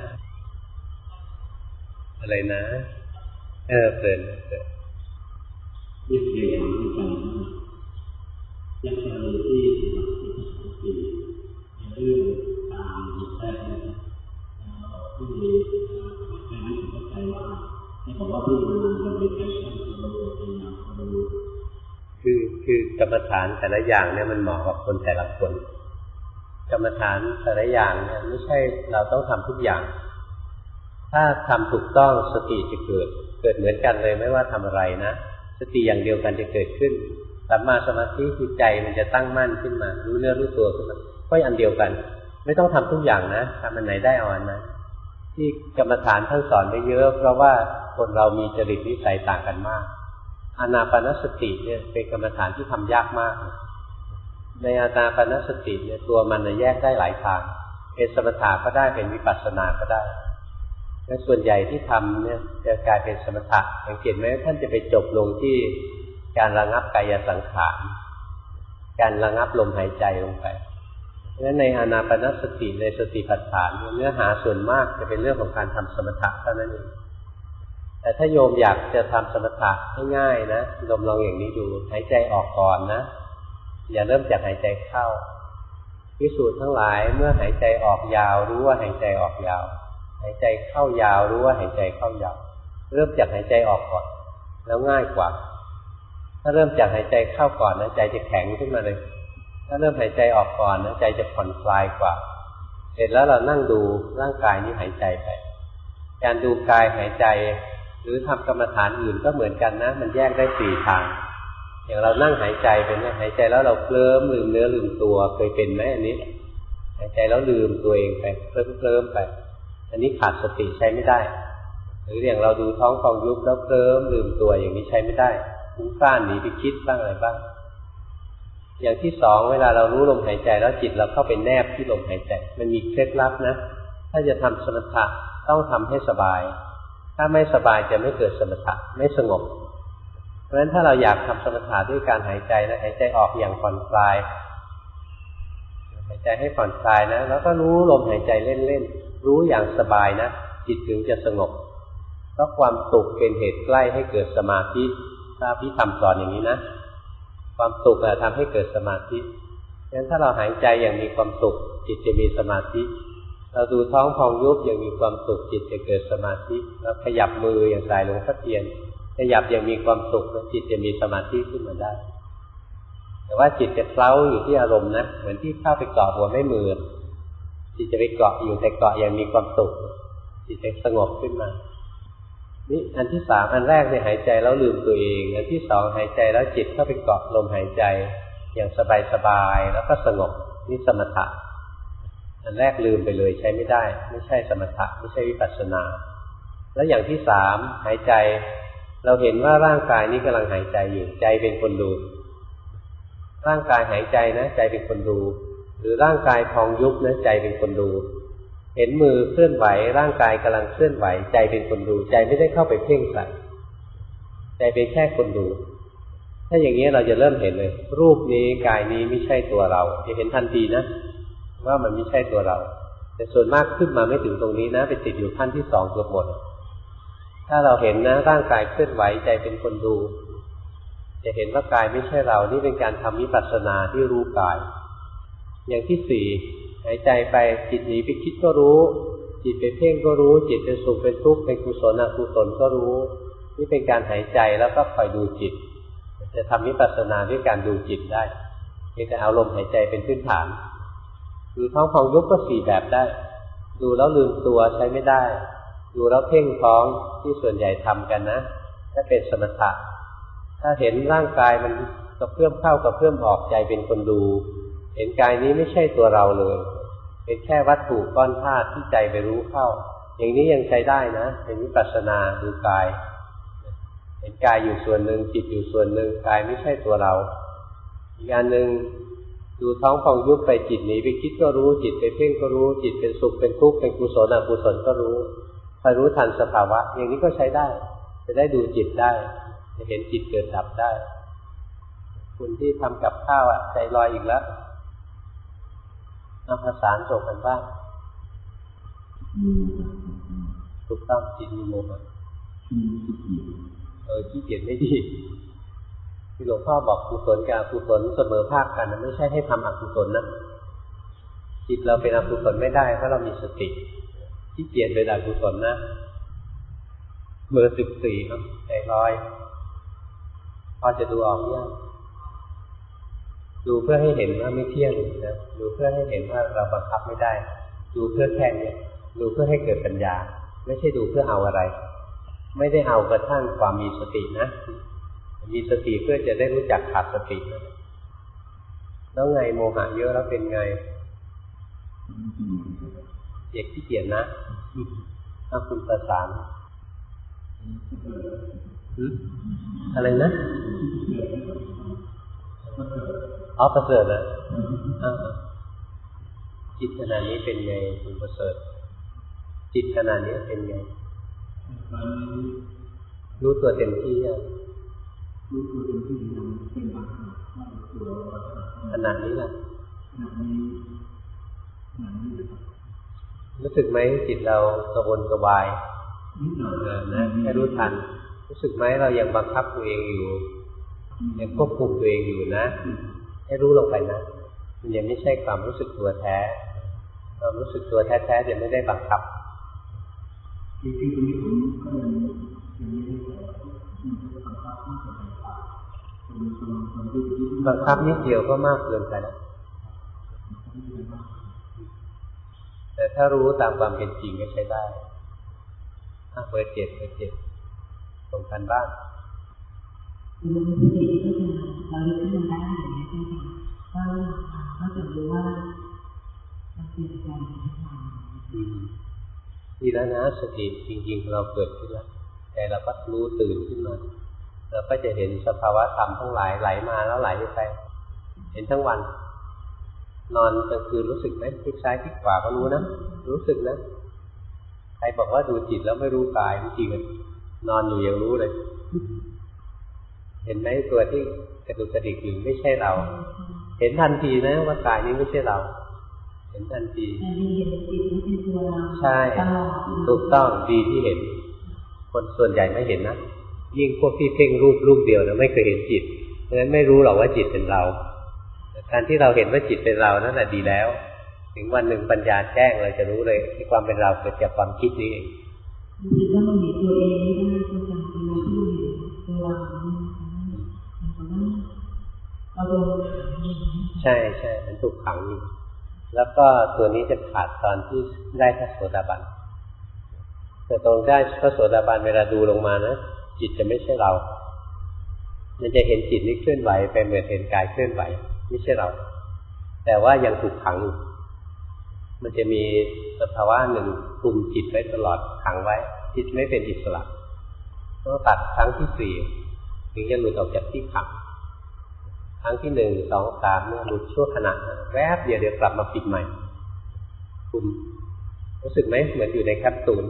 อะไรนะเพลินนี่คืออย่างที่ใจยังกรณีที่ปกติเรื่องตามแท้ผู้มีในนั้นผมเข้าใจว่าที่บอกว่าผู้มีมันเป็นแอคชั่นเราพยายามดูคือกรรมฐานแต่ละอย่างเนี่ยมันเหมาะกับคนแต่ละคนกรรมฐานแต่ละอย่างเนี่ยไม่ใช่เราต้องทำทุกอย่างถ้าทำถูกต้องสติจะเกิดเหมือนกันเลยไม่ว่าทำอะไรนะสติอย่างเดียวกันจะเกิดขึ้นสัมมาสมาธิคือใจมันจะตั้งมั่นขึ้นมารู้เนื้อรู้ตัวขึ้นมาก็อันเดียวกันไม่ต้องทำทุกอย่างนะทำอันไหนได้เอาอันนั้นที่กรรมฐานท่านสอนไว้เยอะเพราะว่าคนเรามีจริตนิสัยต่างกันมากอานาปานสติเนี่ยเป็นกรรมฐานที่ทำยากมากในอานาปานสติเนี่ยตัวมันแยกได้หลายทางเป็นสมถะก็ได้เป็นวิปัสสนาก็ได้และส่วนใหญ่ที่ทำเนี่ยจะกลายเป็นสมถะสังเกตไหมท่านจะไปจบลงที่การระงับกายสังขารการระงับลมหายใจลงไปและในอานาปานสติในสติปัฏฐานเนื้อหาส่วนมากจะเป็นเรื่องของการทำสมถะเท่านั้นเองแต่ถ้าโยมอยากจะทำสมถะง่ายๆนะโยมลองอย่างนี้ดูหายใจออกก่อนนะอย่าเริ่มจากหายใจเข้าภิกษุทั้งหลายเมื่อหายใจออกยาวรู้ว่าหายใจออกยาวหายใจเข้ายาวรู้ว่าหายใจเข้ายาวเริ่มจากหายใจออกก่อนแล้วง่ายกว่าถ้าเริ่มจากหายใจเข้าก่อนนะใจจะแข็งขึ้นมาเลยถ้าเริ่มหายใจออกก่อนนะใจจะผ่อนคลายกว่าเสร็จแล้วเรานั่งดูร่างกายนี้หายใจไปการดูกายหายใจหรือทำกรรมฐานอื่นก็เหมือนกันนะมันแยกได้4ทางอย่างเรานั่งหายใจไปเนี่ยหายใจแล้วเราเคลิ้มลืมเนื้อลืมตัวเคยเป็นไหมอันนี้หายใจแล้วลืมตัวเองไปเคลิ้มไปอันนี้ขาดสติใช้ไม่ได้หรืออย่างเราดูท้องฟองยุบแล้วเคลิ้มลืมตัวอย่างนี้ใช้ไม่ได้ฟุ้งซ่านหนีไปคิดบ้างอะไรบ้างอย่างที่สองเวลาเรารู้ลมหายใจแล้วจิตเราเข้าไปแนบที่ลมหายใจมันมีเคล็ดลับนะถ้าจะทำสมถะต้องทำให้สบายถ้าไม่สบายจะไม่เกิดสมถะไม่สงบเพราะฉะนั้นถ้าเราอยากทำสมถะด้วยการหายใจนะหายใจออกอย่างผ่อนคลายหายใจให้ผ่อนคลายนะแล้วก็รู้ลมหายใจเล่นๆรู้อย่างสบายนะจิตถึงจะสงบเพราะความสุขเป็นเหตุใกล้ให้เกิดสมาธิพระอภิธรรมสอนอย่างนี้นะความสุขทำให้เกิดสมาธิฉะนั้นถ้าเราหายใจอย่างมีความสุขจิตจะมีสมาธิเราดูท้องพองยุบอย่างมีความสุขจิตจะเกิดสมาธิแล้วขยับมืออย่างสายหลวงพ่อเทียนขยับอย่างมีความสุขแล้วจิตจะมีสมาธิขึ้นมาได้แต่ว่าจิตจะเคล้าอยู่ที่อารมณ์นะเหมือนที่เข้าไปเกาะหัวแม่มือจิตจะไปเกาะอยู่แต่เกาะอย่างมีความสุขจิตจะสงบขึ้นมานี่อันที่สามอันแรกเนี่ยหายใจแล้วลืมตัวเองอันที่สองหายใจแล้วจิตเข้าไปเกาะลมหายใจอย่างสบายๆแล้วก็สงบนี่สมถะอันแรกลืมไปเลยใช้ไม่ได้ไม่ใช่สมถะไม่ใช่วิปัสสนาแล้วอย่างที่สามหายใจเราเห็นว่าร่างกายนี้กำลังหายใจอยู่ใจเป็นคนดูร่างกายหายใจนะใจเป็นคนดูหรือร่างกายพองยุบนะใจเป็นคนดูเห็นมือเคลื่อนไหวร่างกายกำลังเคลื่อนไหวใจเป็นคนดูใจไม่ได้เข้าไปเพ่งใส่ใจเป็นแค่คนดูถ้าอย่างนี้เราจะเริ่มเห็นเลยรูปนี้กายนี้ไม่ใช่ตัวเราจะเห็นทันทีนะว่ามันไม่ใช่ตัวเราแต่ส่วนมากขึ้นมาไม่ถึงตรงนี้นะไปติดอยู่ขั้นที่สองเกือบหมดถ้าเราเห็นนะร่างกายเคลื่อนไหวใจเป็นคนดูจะเห็นว่ากายไม่ใช่เรานี่เป็นการทำวิปัสสนาที่รู้กายอย่างที่สี่หายใจไปจิตหนีไปคิดก็รู้จิตไปเพ่งก็รู้จิตเป็นสุขเป็นทุกข์เป็นกุศลอกุศลก็รู้นี่เป็นการหายใจแล้วก็คอยดูจิตจะทำวิปัสสนาด้วยการดูจิตได้มีแต่เอาลมหายใจเป็นพื้นฐานดูท้องพองยุบก็สี่แบบได้ดูแล้วลืมตัวใช้ไม่ได้ดูแล้วเพ่งท้องที่ส่วนใหญ่ทำกันนะถ้าเป็นสมถะถ้าเห็นร่างกายมันกระเพื่อมเข้ากระเพื่อมออกใจเป็นคนดูเห็นกายนี้ไม่ใช่ตัวเราเลยเป็นแค่วัตถุก้อนธาตุที่ใจไปรู้เข้าอย่างนี้ยังใช้ได้นะเป็นวิปัสสนาดูกายเห็นกายอยู่ส่วนหนึ่งจิตอยู่ส่วนหนึ่งกายไม่ใช่ตัวเราอีกอันหนึ่งดูท้องพองยุบไปจิตหนีไปคิดก็รู้จิตไปเพ่งก็รู้จิตเป็นสุขเป็นทุกข์เป็นกุศลอกุศลก็รู้คอยรู้ทันสภาวะอย่างนี้ก็ใช้ได้จะได้ดูจิตได้จะเห็นจิตเกิดดับได้คุณที่ทำกับข้าวใจลอยอีกแล้วเอาภาษาส่งกันบ้างถูกต้องจิตมีโมหะขี้เกียจไม่ดีที่หลวงพ่อบอกกุศลกับอกุศลเสมอภาคกันนะไม่ใช่ให้ทำอกุศลนะจิตเราเป็นอกุศลไม่ได้เพราะเรามีสติขี้เกียจเป็นอกุศลนะเบอร์14เนาะใจลอยพอจะดูออกยังดูเพื่อให้เห็นว่าไม่เที่ยงนะดูเพื่อให้เห็นว่าเราบังคับไม่ได้ดูเพื่อแค่นี้ดูเพื่อให้เกิดปัญญาไม่ใช่ดูเพื่อเอาอะไรไม่ได้เอากระทั่งความมีสตินะมีสติเพื่อจะได้รู้จักขาดสตินะแล้วไงโมหะเยอะแล้วเป็นไงเด็กที่เกียจนะถ้าคุณประสานอะไรนะประเสริฐนะจิตขนาดนี้เป็นไงคุณประเสริฐจิตขนาดนี้เป็นไงรู้ตัวเต็มที่ยังรู้ตัวเต็มที่ยังเป็นบางขนาดนี้ล่ะรู้สึกไหมจิตเรากระวนกระวายนะให้รู้ทันรู้สึกไหมเรายังบังคับตัวเองอยู่ยังควบคุมตัวเองอยู่นะให้รู้ลงไปนะมันยังไม่ใช่ความรู้สึกตัวแท้ความรู้สึกตัวแท้ๆจะไม่ได้บังคับที่ตรงนี้ผมก็ยังไม่ได้บังคับนิดเดียวก็มากเกินไปแล้วแต่ถ้ารู้ตามความเป็นจริงก็ใช้ได้เบอร์7ตรงกันบ้างรู้สติก็จะเราลึกขึ้นมาได้อย่างนี้ใช่ไหมก็จะรู้ว่ามันเป็นการทำดีแล้วนะสติจริงๆเราเกิดขึ้นแล้วแต่เราก็รู้ตื่นขึ้นมาเราก็จะเห็นสภาวะธรรมทั้งหลายไหลมาแล้วไหลไปเห็นทั้งวันนอนกลางคืนรู้สึกไหมพลิกซ้ายพลิกขวาก็รู้นะรู้สึกนะใครบอกว่าดูจิตแล้วไม่รู้กายจริงๆนอนอยู่ยังรู้เลยเห็นไหมตัวที่กระดุกกระดิกอยู่ไม่ใช่เราเห็นทันทีนะว่ากายนี้ไม่ใช่เราเห็นทันทีใช่ถูกต้องดีที่เห็นคนส่วนใหญ่ไม่เห็นนะยิ่งพวกที่เพ่งรูปเดียวนะไม่เคยเห็นจิตเพราะฉะนั้นไม่รู้หรอกว่าจิตเป็นเราการที่เราเห็นว่าจิตเป็นเรานั่นแหละดีแล้วถึงวันหนึ่งปัญญาแจ้งเราจะรู้เลยที่ความเป็นเราเกิดจากความคิดนี้เองคิดว่ามันเห็นตัวเองไม่ได้ตัวการเป็นเราที่เห็นตัวเราใช่ใช่มันถูกขังอยู่แล้วก็ตัวนี้จะขาดตอนที่ได้พระโสดาบันแต่ตรงได้พระโสดาบันเวลาดูลงมานะจิตจะไม่ใช่เรามันจะเห็นจิตนี้เคลื่อนไหวเป็นเหมือนเห็นกายเคลื่อนไหวไม่ใช่เราแต่ว่ายังถูกขังอยู่มันจะมีสภาวะหนึ่งคุมจิตไว้ตลอดขังไว้จิตไม่เป็นอิสระต้องตัดครั้งที่สี่ถึงจะหลุดออกจากที่ขังครั้งที่หนึ่งสองสามเนี่ยหลุดชั่วขณะแวบเดี๋ยวกลับมาปิดใหม่คุมรู้สึกไหมเหมือนอยู่ในแคปซูล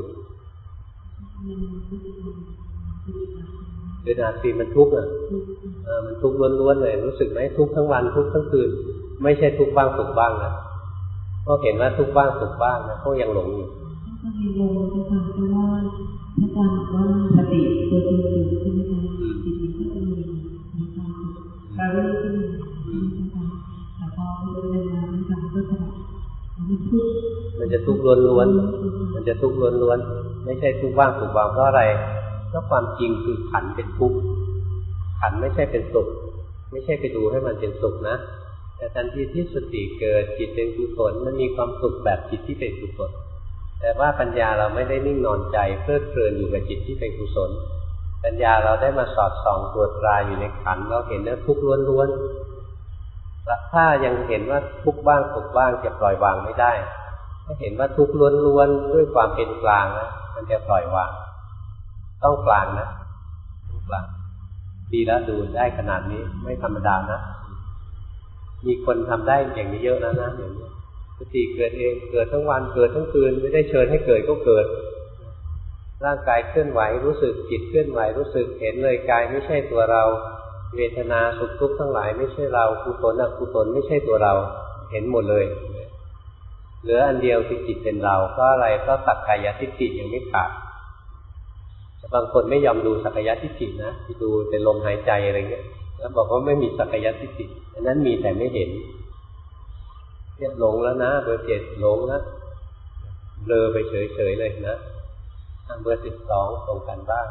เวลาซีมันทุกข์มันทุกข์ล้วนๆเลยรู้สึกไหมทุกข์ทั้งวันทุกข์ทั้งคืนไม่ใช่ทุกข์บ้างสุขบ้างนะก็เห็นว่าทุกข์บ้างสุขบ้างนะก็ยังหลงอยู่ก็มีโยมจะทำเพราะว่าถ้าตามว่าสติตัวจริงใช่ไหมคะจิตมันก็จะมีความสุขเราเริ่มขึ้นแต่พอเดินมาไม่ทำก็จะมันจะทุกข์ล้วนๆมันจะทุกข์ล้วนๆไม่ใช่ทุกข์บ้างสุขบ้างเพราะอะไรเพราะความจริงคือขันเป็นทุกข์ขันไม่ใช่เป็นสุขไม่ใช่ไปดูให้มันเป็นสุขนะแต่ทันทีที่สติเกิดจิตเป็นกุศลมันมีความสุขแบบจิตที่เป็นกุศลแต่ว่าปัญญาเราไม่ได้นิ่งนอนใจเพลิดเพลินอยู่กับจิตที่เป็นกุศลปัญญาเราได้มาสอดส่องตรวจตราอยู่ในขันเราเห็นว่าทุกข์ล้วนๆถ้ายังเห็นว่าทุกข์บ้างสุขบ้างจะปล่อยวางไม่ได้ถ้าเห็นว่าทุกข์ล้วนๆด้วยความเป็นกลางนะมันจะปล่อยวางต้องกลางนะต้องกลางดีแล้วดูได้ขนาดนี้ไม่ธรรมดานะมีคนทำได้อย่างนี้เยอะแล้วนะอย่างนี้สติเกิดเองเกิดทั้งวันเกิดทั้งคืนไม่ได้เชิญให้เกิดก็เกิดร่างกายเคลื่อนไหวรู้สึกจิตเคลื่อนไหวรู้สึกเห็นเลยกายไม่ใช่ตัวเราเวทนาสุขทุกข์ทั้งหลายไม่ใช่เรากุศลอกุศลไม่ใช่ตัวเราเห็นหมดเลยเหลืออันเดียวคือจิตเป็นเราก็อะไรก็สักกายทิฏฐิยังไม่ขาดบางคนไม่ยอมดูสักกายทิฏฐินะที่ดูแต่ลมหายใจอะไรเงี้ยแล้วบอกว่าไม่มีสักกายทิฏฐิอันนั้นมีแต่ไม่เห็นเนี่ยหลงแล้วนะเบอร์7หลงนะเบลอไปเฉยๆเลยนะเบอร์12ตรงกันบ้าง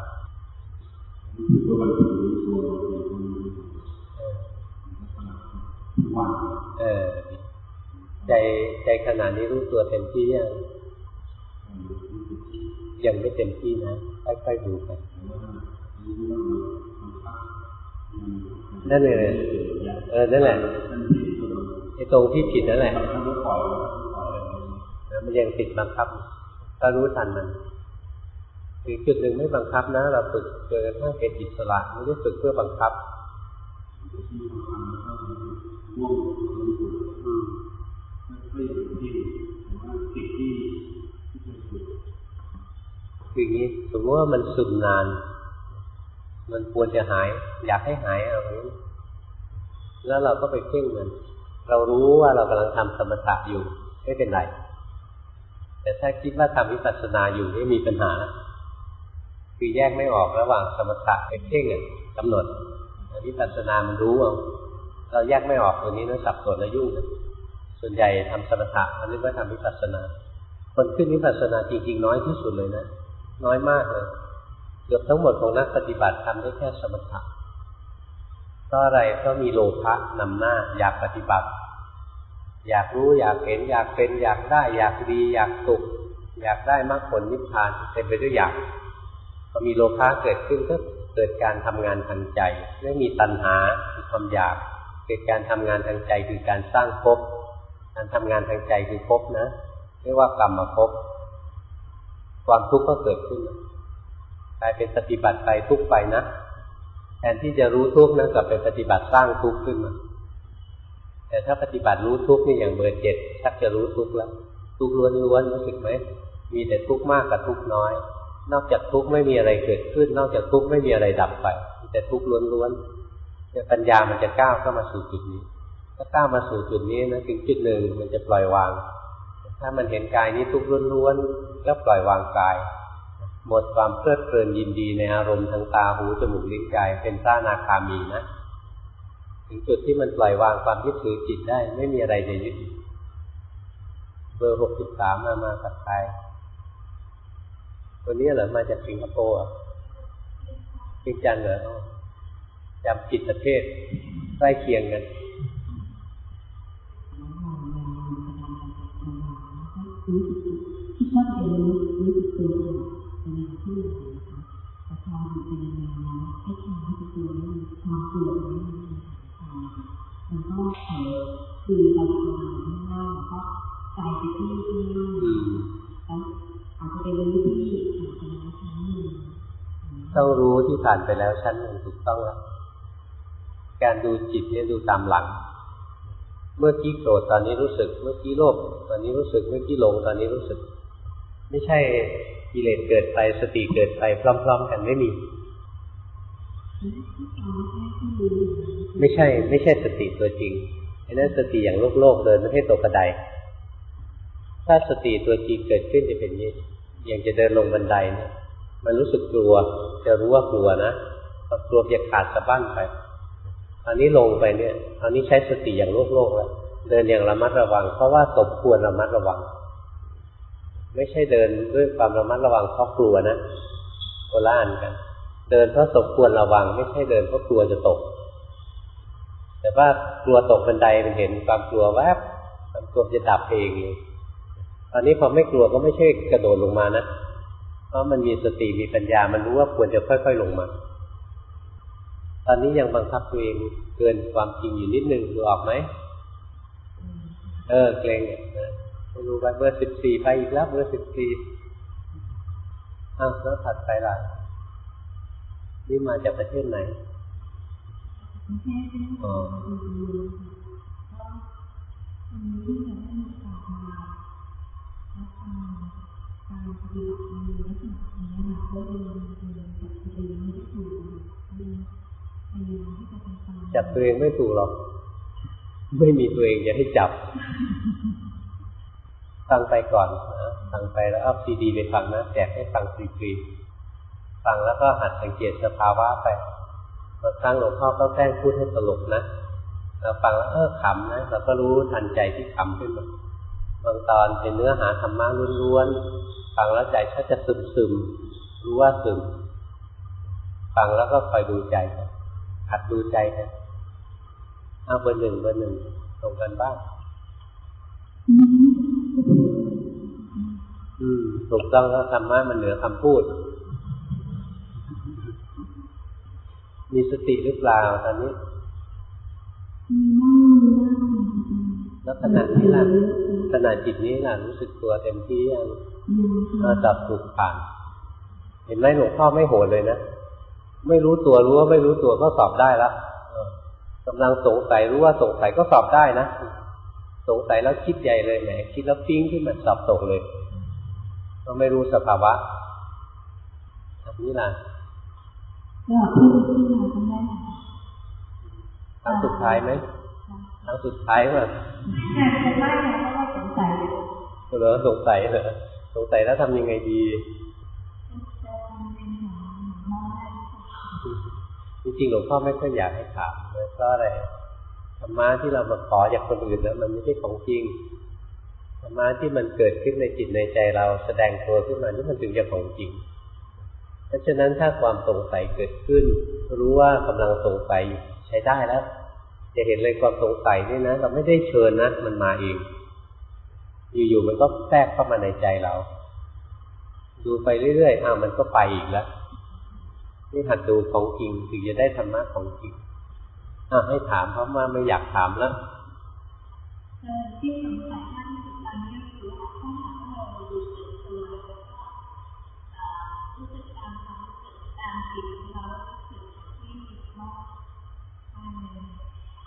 ใจขนาดนี้รู้ตัวเต็มที่ยังไม่เต็มที่นะค่อยๆดูไปนั่นเลยนั่นแหละไอ้ตรงที่ผิดนั่นแหละมันยังติดบังคับก็รู้ทันมันคือจุดหนึ่งไม่บังคับนะเราฝึกจนกระทั่งเป็นอิสระไม่ได้ฝึกเพื่อบังคับคืออย่างนี้สมมติว่ามันซึมนานมันควรจะหายอยากให้หายอะไรแล้วเราก็ไปเพ่งมันเรารู้ว่าเรากำลังทำสมถะอยู่ไม่เป็นไรแต่ถ้าคิดว่าทำวิปัสสนาอยู่นี่มีปัญหาคือแยกไม่ออกระหว่างสมถะกับเพ่งกำหนดวิปัสสนามันรู้เราแยกไม่ออกตัวนี้นั่นสับสนและยุ่งส่วนใหญ่ทำสมถะมันนึกว่าทำวิปัสสนาคนขึ้นวิปัสสนาจริงๆน้อยที่สุดเลยนะน้อยมากเลยเกือบทั้งหมดของนักปฏิบัติทำได้แค่สมถะเพราะอะไรก็มีโลภะนำหน้าอยากปฏิบัติอยากรู้อยากเห็นอยากเป็นอยากได้อยากดีอยากสุขอยากได้มรรคผลนิพพานเต็มไปด้วยอยากพอมีโลภะเกิดขึ้นก็เกิดการทำงานทางใจไม่มีตัณหาคือความอยากเกิดการทำงานทางใจคือการสร้างภพการทำงานทางใจคือภพนะเรียกว่ากรรมภพความทุกข์ก็เกิดขึ้นกลายเป็นปฏิบัติไปทุกข์ไปนะแทนที่จะรู้ทุกข์นะกลับเป็นปฏิบัติสร้างทุกข์ขึ้นมาแต่ถ้าปฏิบัติรู้ทุกข์นี่อย่างเบอร์ 7ชักจะรู้ทุกข์แล้วทุกข์ล้วนๆรู้สึกไหมมีแต่ทุกข์มากกับทุกข์น้อยนอกจากทุกข์ไม่มีอะไรเกิดขึ้นนอกจากทุกข์ไม่มีอะไรดับไปมีแต่ทุกข์ล้วนๆเนี่ยปัญญามันจะก้าวเข้ามาสู่จุดนี้ถ้าก้าวมาสู่จุดนี้นะถึงจุดหนึ่งมันจะปล่อยวางถ้ามันเห็นกายนี้ทุกข์ล้วนๆก็ปล่อยวางกายหมดความเพลิดเพลินยินดีในอารมณ์ทางตาหูจมูกลิ้นกายเป็นพระอนาคามีนะถึงจุดที่มันปล่อยวางความยึดถือจิตได้ไม่มีอะไรจะยึดเบอร์ 63มากับใครตัวนี้เหรอมาจากสิงคโปร์จริงจังเหรอจำผิดประเทศใกล้เคียงกันที่ชอบเรียนรู้สึกตัวเป็นอย่างที่อยู่นะคะแต่พออยู่เป็นนานแล้วไอ้ความรู้สึกตัวนี้ความกลัวนี้มันก็คือเราทำงานง่ายๆแล้วก็ใจไปที่ง่ายแล้วอาจจะไปรู้ที่ผ่านไปแล้วชั้นหนึ่งต้องรู้ที่ผ่านไปแล้วชั้นหนึ่งถูกต้องแล้วการดูจิตเนี่ยดูตามหลังเมื่อกี้โกรธตอนนี้รู้สึกเมื่อกี้โลภตอนนี้รู้สึกเมื่อกี้หลงตอนนี้รู้สึกไม่ใช่กิเลสเกิดไปสติเกิดไปพร้อมๆกันไม่มีไม่ใช่สติตัวจริงไอ้นั่นสติอย่างโลกเดินไม่ให้ตกกระไดถ้าสติตัวจริงเกิดขึ้นจะเป็นนี้อย่างจะเดินลงบันไดเนี่ยมันรู้สึกกลัวจะรู้ว่ากลัวนะพอกลัวจะขาดสะบั้นไปตอนนี้ลงไปเนี่ยตอนนี้ใช้สติอย่างโลกแล้วเดินอย่างระมัดระวังเพราะว่าสมควรระมัดระวังไม่ใช่เดินด้วยความระมัดระวังเพราะกลัวนะโคล่านกันเดินเพราะสมควรระวังไม่ใช่เดินเพราะกลัวจะตกแต่ว่ากลัวตกบันไดมันเห็นความกลัวแวบความกลัวจะดับเองตอนนี้พอไม่กลัวก็ไม่ใช่กระโดดลงมานะเพราะมันมีสติมีปัญญามันรู้ว่าควรจะค่อยๆลงมาตอนนี้ยังบังคับตัวเองเกินความจริงอยู่นิดนึงดูออกไหมเกรงไม่รู้ว่าเบอร์ 14ไปอีกแล้วเบอร์ 14แล้วถัดไปล่ะนี่มาจากประเทศไหนอ๋อจับตัวเองไม่ถูกหรอกไม่มีตัวเองจะให้จับฟังไปก่อนนะฟังไปแล้วเอาซีดีไปฟังนะแจกให้ฟังฟรีๆฟังแล้วก็หัดสังเกตสภาวะไปบางครั้งหลวงพ่อก็แกล้งพูดให้ตลกนะเราฟังแล้วขำนะเราก็รู้ทันใจที่ขำขึ้นมาบางตอนเป็นเนื้อหาธรรมะล้วนๆฟังแล้วใจก็จะซึมๆรู้ว่าซึมฟังแล้วก็คอยดูใจหัดดูใจกันเอาเบอร์ 1ตรงกันบ้างถูกต้องแล้วธรรมะมันเหนือคำพูดมีสติหรือเปล่าตอนนี้แล้วขณะนี้ล่ะขณะจิตนี้ล่ะรู้สึกตัวเต็มที่ยังจับถูกผ่านเห็นไหมหลวงพ่อไม่โหดเลยนะไม่รู้ตัวรู้ว่าไม่รู้ตัวก็สอบได้แล้วกำลังสงสัยรู้ว่าสงสัยก็สอบได้นะสงสัยแล้วคิดใหญ่เลยแหมคิดแล้วปิ้งขึ้นมาสอบตกเลยก็ไม่รู้สภาวะนี่ล่ะครั้งสุดท้ายไหมครั้งสุดท้ายป่ะไม่เพราะว่าสงสัยเหรอสงสัยแล้วทำยังไงดีจริงๆหลวงพ่อไม่ค่อยอยากให้ถามเลยเพราะอะไรธรรมะที่เรามาขอจากคนอื่นแล้วมันไม่ใช่ของจริงธรรมะที่มันเกิดขึ้นในจิตในใจเราแสดงตัวขึ้นมานี่มันถึงจะของจริงเพราะฉะนั้นถ้าความสงสัยเกิดขึ้นรู้ว่ากำลังสงสัยใช้ได้แล้วจะเห็นเลยความสงสัยนี่นะเราไม่ได้เชิญนะมันมาเองอยู่ๆมันก็แทรกเข้ามาในใจเราดูไปเรื่อยๆมันก็ไปอีกแล้วนี่หัดดูของจริงถึงจะได้ธรรมะของจริงให้ถามเพราะว่าไม่อยากถามแล้วที่สงสัยมากที่สุดตอนนี้ก็คือว่าถ้าหากว่าเรารู้สึกตัวแล้วก็รู้สึกตามความรู้สึกตามจิตของเรารู้สึกที่มากภายใน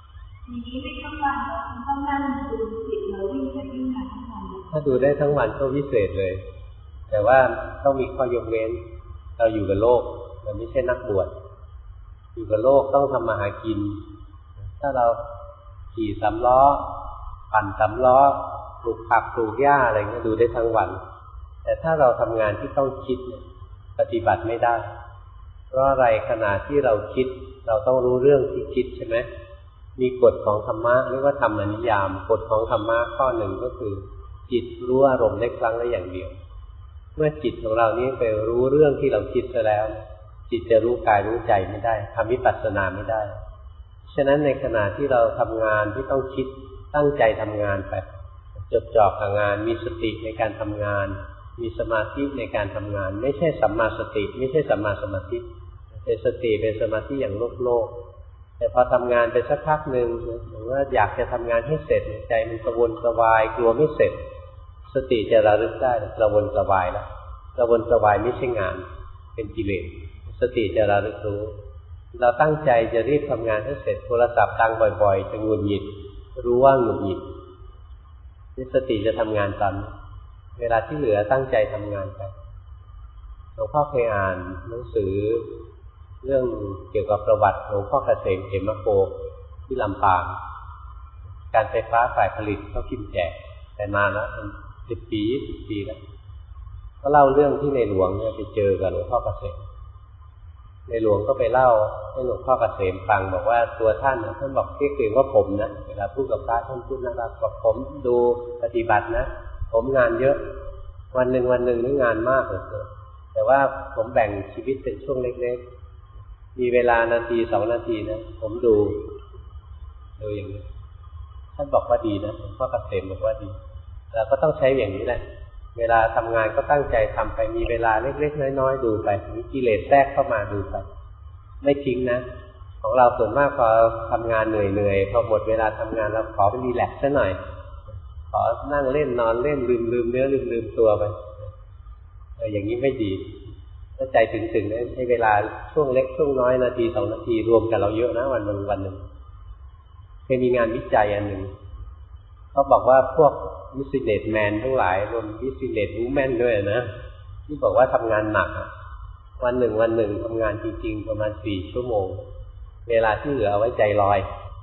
ทีนี้ไม่ทั้งวันเราต้องนั่งดูจิตเราวิ่งไปวิ่งมาทั้งวันถ้าดูได้ทั้งวันก็วิเศษเลยแต่ว่าต้องมีข้อยกเว้นเราอยู่กับโลกเราไม่ใช่นักบวชอยู่กับโลกต้องทำมาหากินถ้าเราขี่สำล้อปั่นสำล้อปลูกผักปลูกหญ้าอะไรเงี้ยดูได้ทั้งวันแต่ถ้าเราทำงานที่ต้องคิดปฏิบัติไม่ได้เพราะอะไรขณะที่เราคิดเราต้องรู้เรื่องที่คิดใช่ไหมมีกฎของธรรมะเรียกว่าธรรมนิยามกฎของธรรมะข้อหนึ่งก็คือจิตรู้อารมณ์ได้ครั้งละอย่างเดียวเมื่อจิตของเรานี้ไปรู้เรื่องที่เราคิดซะแล้วจิตจะรู้กายรู้ใจไม่ได้ทำวิปัสสนาไม่ได้ฉะนั้นในขณะที่เราทำงานที่ต้องคิดตั้งใจทำงานไปจดจ่อกับงานมีสติในการทำงานมีสมาธิในการทำงานไม่ใช่สัมมาสติไม่ใช่สัมมาสมาธิเป็นสติเป็นสมาธิอย่างโลกแต่พอทำงานไปสักพักหนึ่งหรือว่าอยากจะทำงานให้เสร็จใจมันกระวนกระวายกลัวไม่เสร็จสติจะระลึกได้กระวนกระวายแล้วกระวนกระวายไม่ใช่งานเป็นกิเลสสติจะระลึกรู้เราตั้งใจจะรีบทำงานให้เสร็จโทรศัพท์ดังบ่อยๆจะหงุดหงิดรู้ว่าหงุดหงิดนี่สติจะทำงานตอนเวลาที่เหลือตั้งใจทำงานไปหลวงพ่อเคยอ่านหนังสือเรื่องเกี่ยวกับประวัติหลวงพ่อเกษมเขมโกที่ลำปางการไฟฟ้าฝ่ายผลิตเขาพิมพ์แจกแต่นานแล้ว10 ปี 20 ปีแล้วก็เล่าเรื่องที่ในหลวงเนี่ยไปเจอกับหลวงพ่อเกษมในหลวงก็ไปเล่าให้หลวงพ่อเกษมฟังบอกว่าตัวท่านบอกเรียกว่าผมนะเวลาพูดกับพระท่านพูดนะครับบอกผมดูปฏิบัตินะผมงานเยอะวันหนึ่งนี่งานมากเลยแต่ว่าผมแบ่งชีวิตเป็นช่วงเล็กๆมีเวลานาที2 นาทีนะผมดูอย่างนี้ท่านบอกว่าดีนะหลวงพ่อเกษมบอกว่าดีเราก็ต้องใช้อย่างนี้แหละเวลาทำงานก็ตั้งใจทำไปมีเวลาเล็กๆน้อยๆดูไปมีกิเลสแทรกเข้ามาดูไปไม่ทิ้งนะของเราส่วนมากพอทำงานเหนื่อยพอหมดเวลาทำงานเราขอไปรีแลกซ์ซะหน่อยขอนั่งเล่นนอนเล่นลืมเนื้อลืมตัวไปอย่างนี้ไม่ดีถ้าใจถึงๆให้เวลาช่วงเล็กช่วงน้อยนาที2 นาทีรวมกันเราเยอะนะวันหนึ่งเคยมีงานวิจัยอันหนึ่งเขาบอกว่าพวกบิสเนสแมนทั้งหลายรวมบิสเนสวูแมนด้วยนะที่บอกว่าทำงานหนักวันหนึ่งทำงานจริงๆประมาณ4 ชั่วโมงเวลาที่เหลือเอาไว้ใจลอย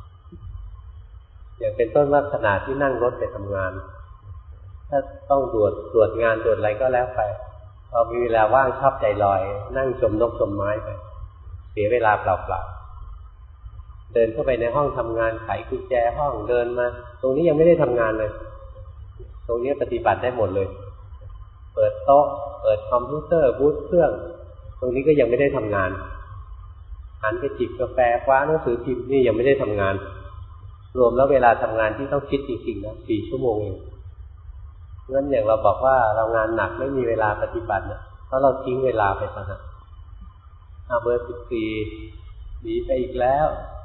อย่างเป็นต้นว่าขณะที่นั่งรถไปทำงานถ้าต้องตรวจงานตรวจอะไรก็แล้วไปพอมีเวลาว่างชอบใจลอยนั่งชมนกชมไม้ไปเสียเวลาเปล่าๆเดินเข้าไปในห้องทำงานไขกุญแจห้องเดินมาตรงนี้ยังไม่ได้ทำงานเลยตรงนี้ปฏิบัติได้หมดเลยเปิดโต๊ะเปิดคอมพิวเตอร์บูตเครื่องตรงนี้ก็ยังไม่ได้ทำงานหันไปจิบกาแฟคว้าหนังสือพิมพ์นี่ยังไม่ได้ทำงานรวมแล้วเวลาทำงานที่ต้องคิดจริงๆนะ4 ชั่วโมงเองงั้นอย่างเราบอกว่าเรางานหนักไม่มีเวลาปฏิบัตินะเพราะเราทิ้งเวลาไปต่างหากเบอร์14หนีไปอีกแล้ว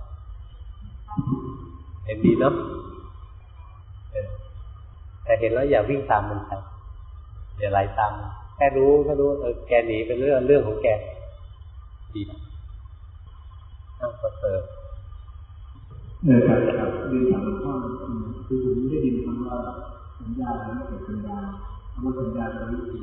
เห็นดีเนาะแต่เห็นแล้วอย่าวิ่งตามมันไปอย่าไล่ตามแค่รู้แกหนีเป็นเรื่องของแกดีนะก็เติมครับเรียนถามพ่อคือผมได้ยินคำว่าสัญญาไม่เกิดสัญญาคำว่าสัญญาเป็นวิธี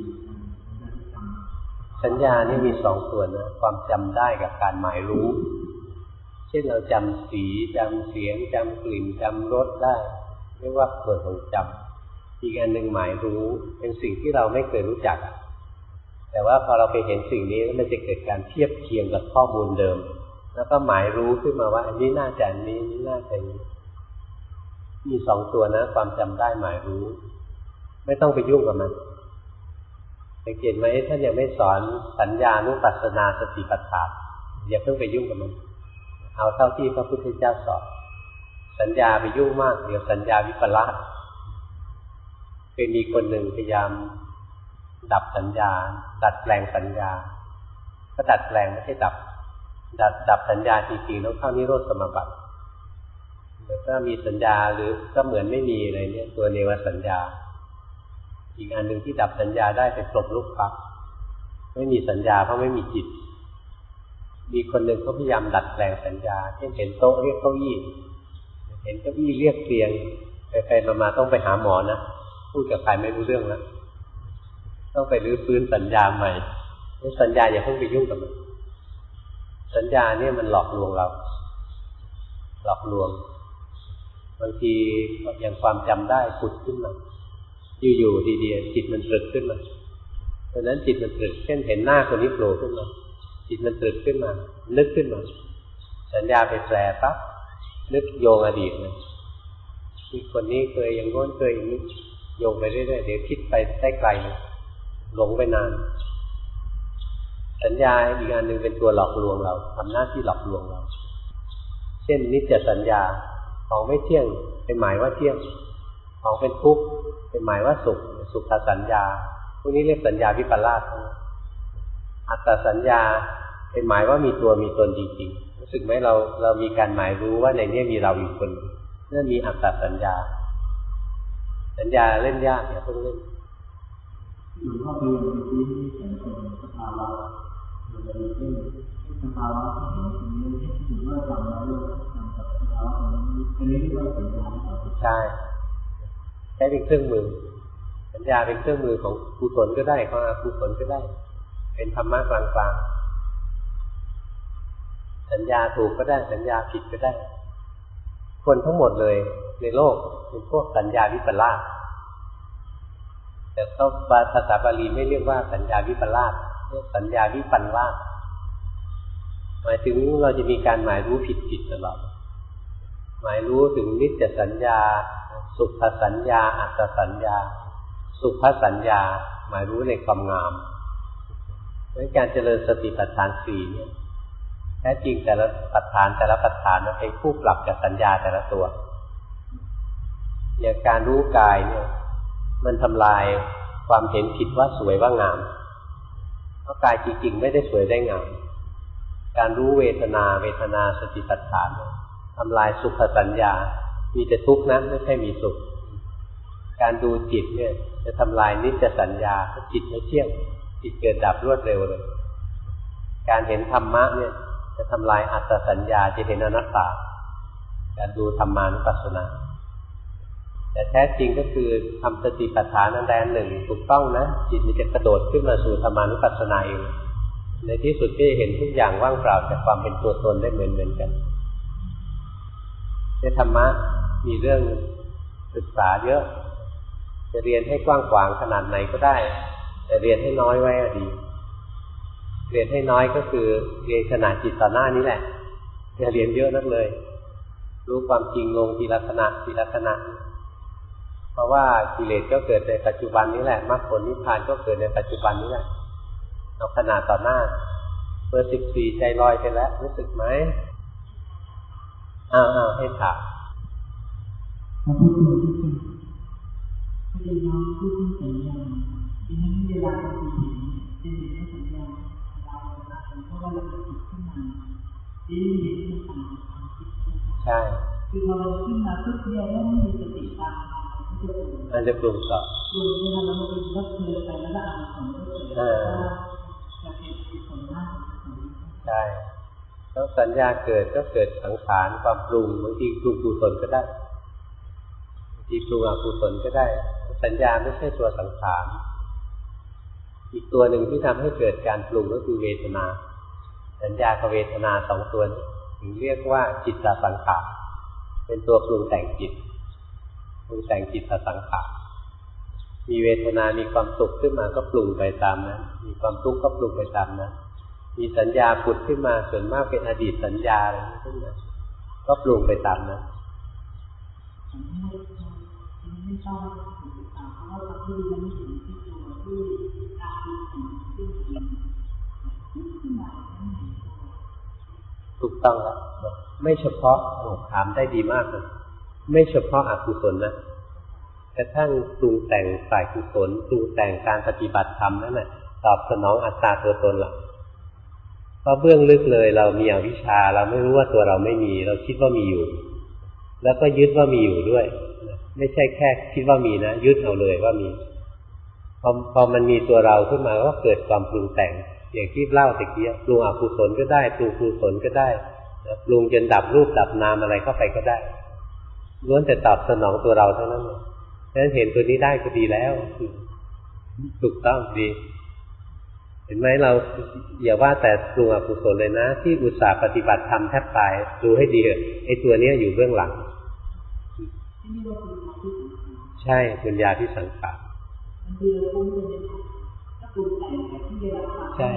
สัญญานี่มี2 ส่วนนะความจำได้กับการหมายรู้เช่นเราจำสีจำเสียงจำกลิ่นจำรสได้เรียกว่าส่วนของจำอีกอันหนึ่งหมายรู้เป็นสิ่งที่เราไม่เคยรู้จักแต่ว่าพอเราไปเห็นสิ่งนี้แล้วมันจะเกิดการเทียบเคียงกับข้อมูลเดิมแล้วก็หมายรู้ขึ้นมาว่าอันนี้น่าจะอันนี้น่าจะนี้มี2 ตัวนะความจำได้หมายรู้ไม่ต้องไปยุ่งกับมันสังเกตไหมท่านยังไม่สอนสัญญานุปัสสนาสติปัฏฐานอย่าเพิ่งไปยุ่งกับมันเอาเท่าที่พระพุทธเจ้าสอนสัญญาไปยุ่งมากเดี๋ยวสัญญาวิปลาสเคยมีคนหนึ่งพยายามดับสัญญาดัดแปลงสัญญาก็ดัดแปลงไม่ใช่ดับสัญญาจริงๆแล้วเข้านิโรธสมาบัติแต่ถ้ามีสัญญาหรือก็เหมือนไม่มีอะไรเนี่ยตัวเนวสัญญาอีกอันหนึ่งที่ดับสัญญาได้เป็นกลบลูกฟักไม่มีสัญญาเพราะไม่มีจิตมีคนหนึ่งเขาพยายามดัดแปลงสัญญาเช่นเห็นโต๊ะเรียกเก้าอี้เห็นเก้าอี้เรียกเตียงไปมาต้องไปหาหมอนะพูดกับใครไม่รู้เรื่องแล้วต้องไปรื้อฟื้นสัญญาใหม่สัญญาอย่าเพิ่งไปยุ่งกับมันสัญญาเนี่ยมันหลอกลวงเราหลอกลวงบางทีอย่างความจำได้ผุดขึ้นมาอยู่ๆดีๆจิตมันตรึกขึ้นมาดังนั้นจิตมันตรึกเช่นเห็นหน้าคนนี้โผล่ขึ้นมาจิตมันตรึกขึ้นมานึกขึ้นมาสัญญาไปแปลปั๊บนึกโยงอดีตเลยมีคนนี้เคยอย่างโน้นเคยอย่างนี้โยงไปเรื่อยๆเดี๋ยวคิดไปได้ไกลเลยหลงไปนานสัญญาอีกอันหนึ่งเป็นตัวหลอกลวงเราทำหน้าที่หลอกลวงเราเช่นนิจจสัญญาของไม่เที่ยงเป็นหมายว่าเที่ยงของเป็นทุกข์เป็นหมายว่าสุขสัญญาพวกนี้เรียกสัญญาวิปลาสอัตตสัญญาเป็นหมายว่ามีตัวมีตนจริงๆรู้สึกไหมเรามีการหมายรู้ว่าในนี้มีเราอยู่คนนั่นมีอัตตสัญญาสัญญาเล่นยากเนี่ยเพิ่งเล่นหลวงพ่อเรียนเมื่อกี้ที่เห็นเป็นสภาวะหรือเป็นเรื่องสภาวะที่เห็นตรงนี้ถือว่าจำไว้ด้วยจำกับสภาวะตรงนี้อันนี้เรียกว่าสัญญาใช่ใช้เป็นเครื่องมือสัญญาเป็นเครื่องมือของกุศลก็ได้ของอกุศลก็ได้เป็นธรรมะกลางๆสัญญาถูกก็ได้สัญญาผิดก็ได้คนทั้งหมดเลยในโลกเป็นพวกสัญญาวิปลาสแต่ต้องภาษาบาลีไม่เรียกว่าสัญญาวิปลาสเรียกสัญญาวิปัลลาสหมายถึงเราจะมีการหมายรู้ผิดตลอดหมายรู้ถึงนิจจสัญญาสุขสัญญาอัตตสัญญาสุภสัญญาหมายรู้ในความงามในการเจริญสติปัฏฐาน4เนี่ยแท้จริงแต่ละปัฏฐานนั้นเป็นผู้ปรับกับสัญญาแต่ละตัวอย่างการรู้กายเนี่ยมันทำลายความเห็นผิดว่าสวยว่างามเพราะกายจริงๆไม่ได้สวยได้งามการรู้เวทนาสติปัฏฐานทำลายสุขสัญญามีแต่ทุกข์นะไม่ใช่มีสุขการดูจิตเนี่ยจะทำลายนิจจสัญญาจิตไม่เที่ยงจิตเกิดดับรวดเร็วเลยการเห็นธรรมะเนี่ยจะทำลายอัตตสัญญาจะเห็นอนัตตาการดูธรรมานุปัสสนาแต่แท้จริงก็คือทำสติปัฏฐานอันใดอันหนึ่งถูกต้องนะจิตมันจะกระโดดขึ้นมาสู่ธรรมานุปัสสนาเองในที่สุดก็จะเห็นทุกอย่างว่างเปล่าจากความเป็นตัวตนได้เหมือนกันในธรรมะมีเรื่องศึกษาเยอะจะเรียนให้กว้างขวางขนาดไหนก็ได้แต่เรียนให้น้อยไว้ดีเรียนให้น้อยก็คือเรียนขนาดจิตต่อหน้านี้แหละอย่าเรียนเยอะนักเลยรู้ความจริงลงทีละขณะเพราะว่ากิเลสก็เกิดในปัจจุบันนี้แหละมรรคผลนิพพานก็เกิดในปัจจุบันนี้แหละเอาขนาดต่อหน้าเบอร์14ใจลอยไปแล้วรู้สึกไหมให้ถามพระพุทธเจ้าพระเจ้าน้องพูดถึงสัญญาทีนี้เวลาเราเห็นจะเห็นได้สัญญาเราเพราะว่าเราติดขึ้นมาที่เห็นมันต่างกับความคิดใช่คือพอเราขึ้นมาปุ๊บเนี่ยเราไม่มีสติตามมันจะปรุงต่อปรุงเนี่ยแล้วมันเป็นวัตถุไปแล้วก็อ่านผลก็เกิดว่าจะเป็นผลมากใช่แล้วสัญญาเกิดก็เกิดสังขารความปรุงบางทีปรุงกุศลก็ได้บางทีปรุงอกุศลก็ได้สัญญาไม่ใช่ตัวสังขารอีกตัวหนึ่งที่ทำให้เกิดการปรุงก็คือเวทนาสัญญากับเวทนา2ตัวนี้ถึงเรียกว่าจิตตสังขารเป็นตัวปรุงแต่งจิตปรุงแต่งจิตตสังขารมีเวทนามีความสุขขึ้นมาก็ปรุงไปตามนั้นมีความทุกข์ก็ปรุงไปตามนั้นมีสัญญาผุดขึ้นมาส่วนมากเป็นอดีตสัญญาอะไรขึ้นมาก็ปรุงไปตามนั้นไม่ชอบเพราะว่าเราคือมันไม่ถึงที่ตัวที่การดูสิ่งที่เห็นขึ้นมาถูกต้องแล้วไม่เฉพาะถามได้ดีมากเลยไม่เฉพาะอกุศลนะแต่ทั้งปรุงแต่งฝ่ายกุศลปรุงแต่งการปฏิบัติธรรมนั่นแหละตอบสนองอัตตาตัวตนหลักเพราะเบื้องลึกเลยเรามีอวิชชาเราไม่รู้ว่าตัวเราไม่มีเราคิดว่ามีอยู่แล้วก็ยึดว่ามีอยู่ด้วยไม่ใช่แค่คิดว่ามีนะยึดเอาเลยว่ามีพอมันมีตัวเราขึ้นมาก็เกิดความปรุงแต่งอย่างที่เล่าตะกี้ปรุงอกุศลก็ได้ปรุงกุศลก็ได้ปรุงจนดับรูปดับนามอะไรเข้าไปก็ได้ล้วนแต่ตอบสนองตัวเราเท่านั้นฉะนั้นเห็นตัวนี้ได้ก็ดีแล้วถูกต้องดีเห็นไหมเราอย่าว่าแต่ปรุงอกุศลเลยนะที่อุตส่าห์ปฏิบัติธรรมแทบตายดูให้ดีไอ้ตัวนี้อยู่เบื้องหลังใช่ปัญญาที่สังขารใช่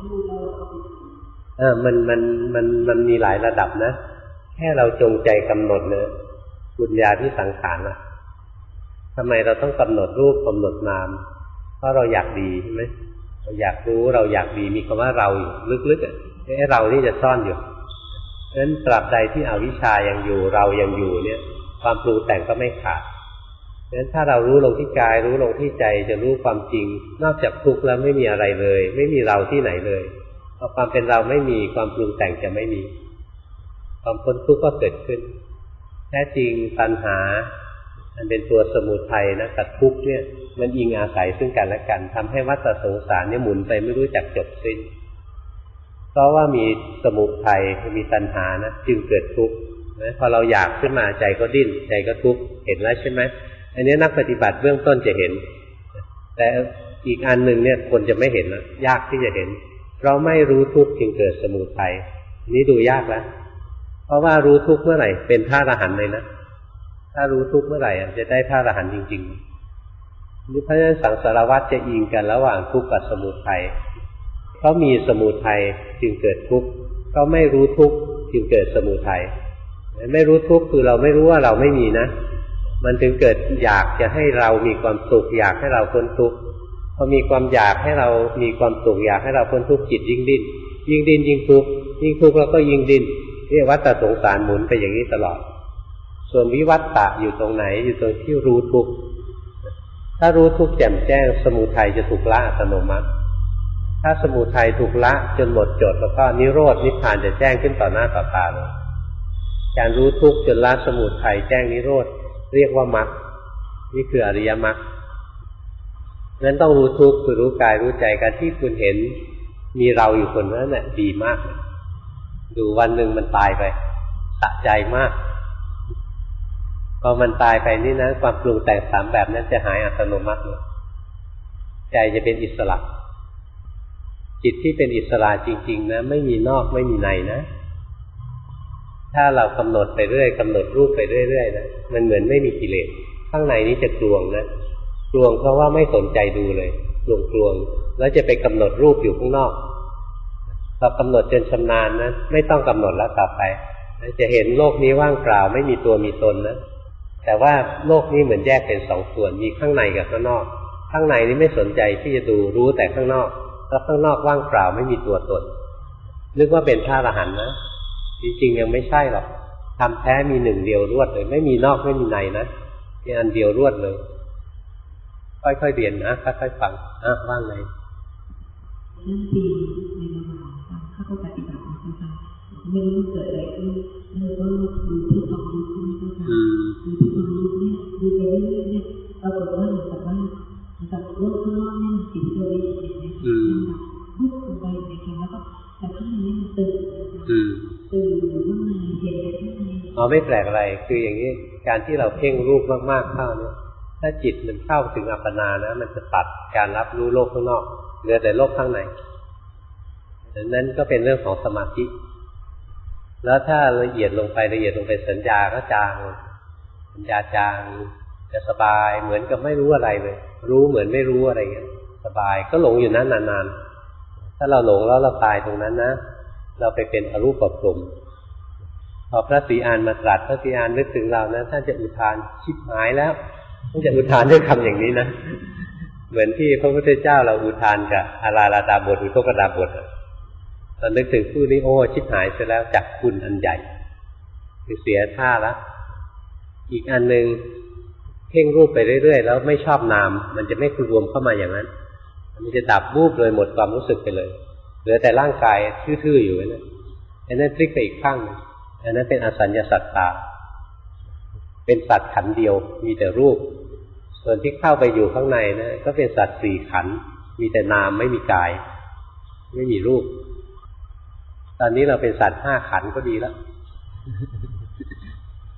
มันมีหลายระดับนะแค่เราจงใจกำหนดเนี่ยปัญญาที่สังขารนะทำไมเราต้องกำหนดรูปกำหนดนามเพราะเราอยากดีใช่ไหมเราอยากรู้เราอยากดีมีคำว่าเราอยู่ลึกๆไอ้เรานี่จะซ่อนอยู่เพราะฉะนั้นตราบใดที่อวิชชายังอยู่เรายังอยู่เนี่ยความปรุงแต่งก็ไม่ขาดเพราะฉะนั้นถ้าเรารู้ลงที่กายรู้ลงที่ใจจะรู้ความจริงนอกจากทุกข์แล้วไม่มีอะไรเลยไม่มีเราที่ไหนเลยพอความเป็นเราไม่มีความปรุงแต่งจะไม่มีความพ้นทุกข์ก็เกิดขึ้นแท้จริงตัณหามันเป็นตัวสมุทัยนะกับทุกข์เนี่ยมันอิงอาศัยซึ่งกันและกันทำให้วัฏสงสารเนี่ยหมุนไปไม่รู้จักจบสิ้นเพราะว่ามีสมุทัยมีตัณหานะจึงเกิดทุกข์นะพอเราอยากขึ้นมาใจก็ดิ้นใจก็ทุกข์เห็นแล้วใช่ไหมอันนี้นักปฏิบัติเบื้องต้นจะเห็นแต่อีกอันหนึ่งเนี่ยคนจะไม่เห็นนะยากที่จะเห็นเราไม่รู้ทุกข์จึงเกิดสมุทัยนี้ดูยากแล้วเพราะว่ารู้ทุกข์เมื่อไหร่เป็นพระอรหันต์เลยนะถ้ารู้ทุกข์เมื่อไหร่จะได้พระอรหันต์จริงๆนี่เพราะฉะนั้นสังสารวัฏจะอิงกันระหว่างทุกข์กับสมุทัยเพราะมีสมุทัยจึงเกิดทุกข์เพราะไม่รู้ทุกข์จึงเกิดสมุทัยไม่รู้ทุกข์คือเราไม่รู้ว่าเราไม่มีนะมันถึงเกิดอยากจะให้เรามีความสุขอยากให้เราพ้นทุกข์พอมีความอยากให้เรามีความสุขอยากให้เราพ้นทุกข์จิตยิ่งดิ้นยิ่งทุกข์แล้วก็ยิ่งดิ้นเรียกวัฏสงสารหมุนไปอย่างนี้ตลอดส่วนวิวัฏฏะอยู่ตรงไหนอยู่ตรงที่รู้ทุกข์ถ้ารู้ทุกข์แจ่มแจ้งสมุทัยจะถูกละอัตโนมัติถ้าสมุทัยถูกละจนหมดจดแล้วก็นิโรธนิพพานจะแจ้งขึ้นต่อหน้าต่อตาเลยการรู้ทุกข์จนละสมุทัยแจ้งนิโรธเรียกว่ามรรคนี่คืออริยมรรคนั้นต้องรู้ทุกข์คือรู้กายรู้ใจกันที่คุณเห็นมีเราอยู่คนนั้นน่ะดีมากดูวันหนึ่งมันตายไปสะใจมากพอมันตายไปนี่นะความปรุงแต่งสามแบบนั้นจะหายอัตโนมัติเลยใจจะเป็นอิสระจิตที่เป็นอิสระจริงๆนะไม่มีนอกไม่มีในนะถ้าเรากำหนดไปเรื่อยกำหนดรูปไปเรื่อยๆนะมันเหมือนไม่มีกิเลสข้างในนี้จะกลวงนะกลวงเพราะว่าไม่สนใจดูเลยกลวงแล้วจะไปกำหนดรูปอยู่ข้างนอกพอกำหนดจนชำนาญนะไม่ต้องกำหนดแล้วต่อไปจะเห็นโลกนี้ว่างเปล่าไม่มีตัวมีตนนะแต่ว่าโลกนี้เหมือนแยกเป็นสองส่วนมีข้างในกับข้างนอกข้างในนี้ไม่สนใจที่จะดูรู้แต่ข้างนอกแล้วข้างนอกว่างเปล่าไม่มีตัวตนนึกว่าเป็นพระอรหันต์นะจริงๆยังไม่ใช่หรอกทำแท้มีหนึ่งเดียวรวดเลยไม่มีนอกไม่มีในนะมีอันเดียวรวดเลยค่อยๆเรียนนะค่อยๆฟังว่างไงนั่นดีในระหว่างฟังข้าก็ปฏิบัตินะคะไม่รู้เกิดอะไรขึ้นเลยว่าดูที่ความรู้ใช่ไหมคะดูที่ความรู้เนี่ยดูไปเรื่อยๆเนี่ยปรากฏว่าเหมือนกับโลกข้างนอกเนี่ยมันติดตัวเองอย่างนี้นะคะพุบลงไปนะคะแล้วก็แต่ข้างในมันตื่นข้างในเย็นข้างในไม่แปลกอะไรคืออย่างนี้การที่เราเพ่งรูปมากๆเข้าเนี่ยถ้าจิตมันเข้าถึงอัปปนานะมันจะตัดการรับรู้โลกข้างนอกเหลือแต่โลกข้างในดังนั้นก็เป็นเรื่องของสมาธิแล้วถ้าละเอียดลงไปสัญญาก็จางสัญญาจางจะสบายเหมือนกับไม่รู้อะไรเลยรู้เหมือนไม่รู้อะไรเงี้ยสบายก็หลงอยู่นั้นนานๆถ้าเราหลงแล้วเราตายตรงนั้นนะเราไปเป็นอรูปพรหมพอพระศรีอานมาตรัสพระศรีอานนึกถึงเรานะท่านจะอุทานชิบหายแล้วท่านจะอุทานด้วยคำอย่างนี้นะเหมือนที่พระพุทธเจ้าเราอุทานกับอาราลาดาบทอุทกดาบทตอนนึกถึงผู้นี้โอ้ชิบหายเสียแล้วจากคุณอันใหญ่คือเสียท่าละอีกอันหนึ่งเพ่งรูปไปเรื่อยๆแล้วไม่ชอบนามมันจะไม่รวมเข้ามาอย่างนั้นมันจะดับวูบเลยหมดความรู้สึกไปเลยเหลือแต่ร่างกายทื่อๆอยู่นั่นอันนั้นพลิกไปอีกข้างอันนั้นเป็นอสัญญสัตตาเป็นสัตว์ขันธ์เดียวมีแต่รูปส่วนที่เข้าไปอยู่ข้างในนะก็เป็นสัตว์สี่ขันธ์มีแต่นามไม่มีกายไม่มีรูปตอนนี้เราเป็นสัตว์ห้าขันธ์ก็ดีแล้ว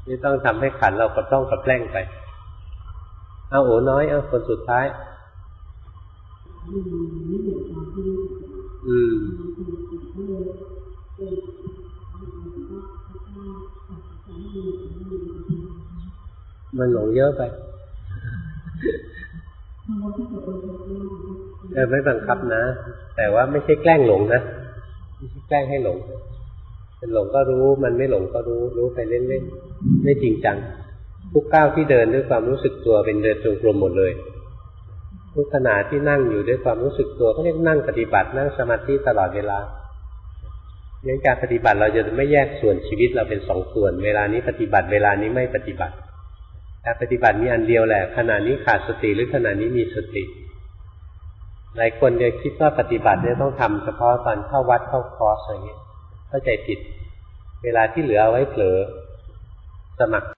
นี่ต้องทำให้ขันเรากระต้องกระแกล้งไปเอาโอ๋น้อยเอาคนสุดท้ายมันหลงเยอะไปไม่บังคับนะแต่ว่าไม่ใช่แกล้งหลงนะไม่ใช่แกล้งให้หลงเป็นหลงก็รู้มันไม่หลงก็รู้ไปเล่นๆไม่จริงจังทุกก้าวที่เดินด้วยความรู้สึกตัวเป็นเดินจงกรมหมดเลยทุกขณะที่นั่งอยู่ด้วยความรู้สึกตัวก็เรียกนั่งปฏิบัตินั่งสมาธิตลอดเวลาในการปฏิบัติเราจะไม่แยกส่วนชีวิตเราเป็นสองส่วนเวลานี้ปฏิบัติเวลานี้ไม่ปฏิบัติการปฏิบัติมีอันเดียวแหละขณะนี้ขาดสติหรือขณะนี้มีสติหลายคนจะคิดว่าปฏิบัติเนี่ยต้องทำเฉพาะตอนเข้าวัดเข้าคอร์สอะไรเงี้ยเข้าใจผิดเวลาที่เหลือเอาไว้เผลอสมัคร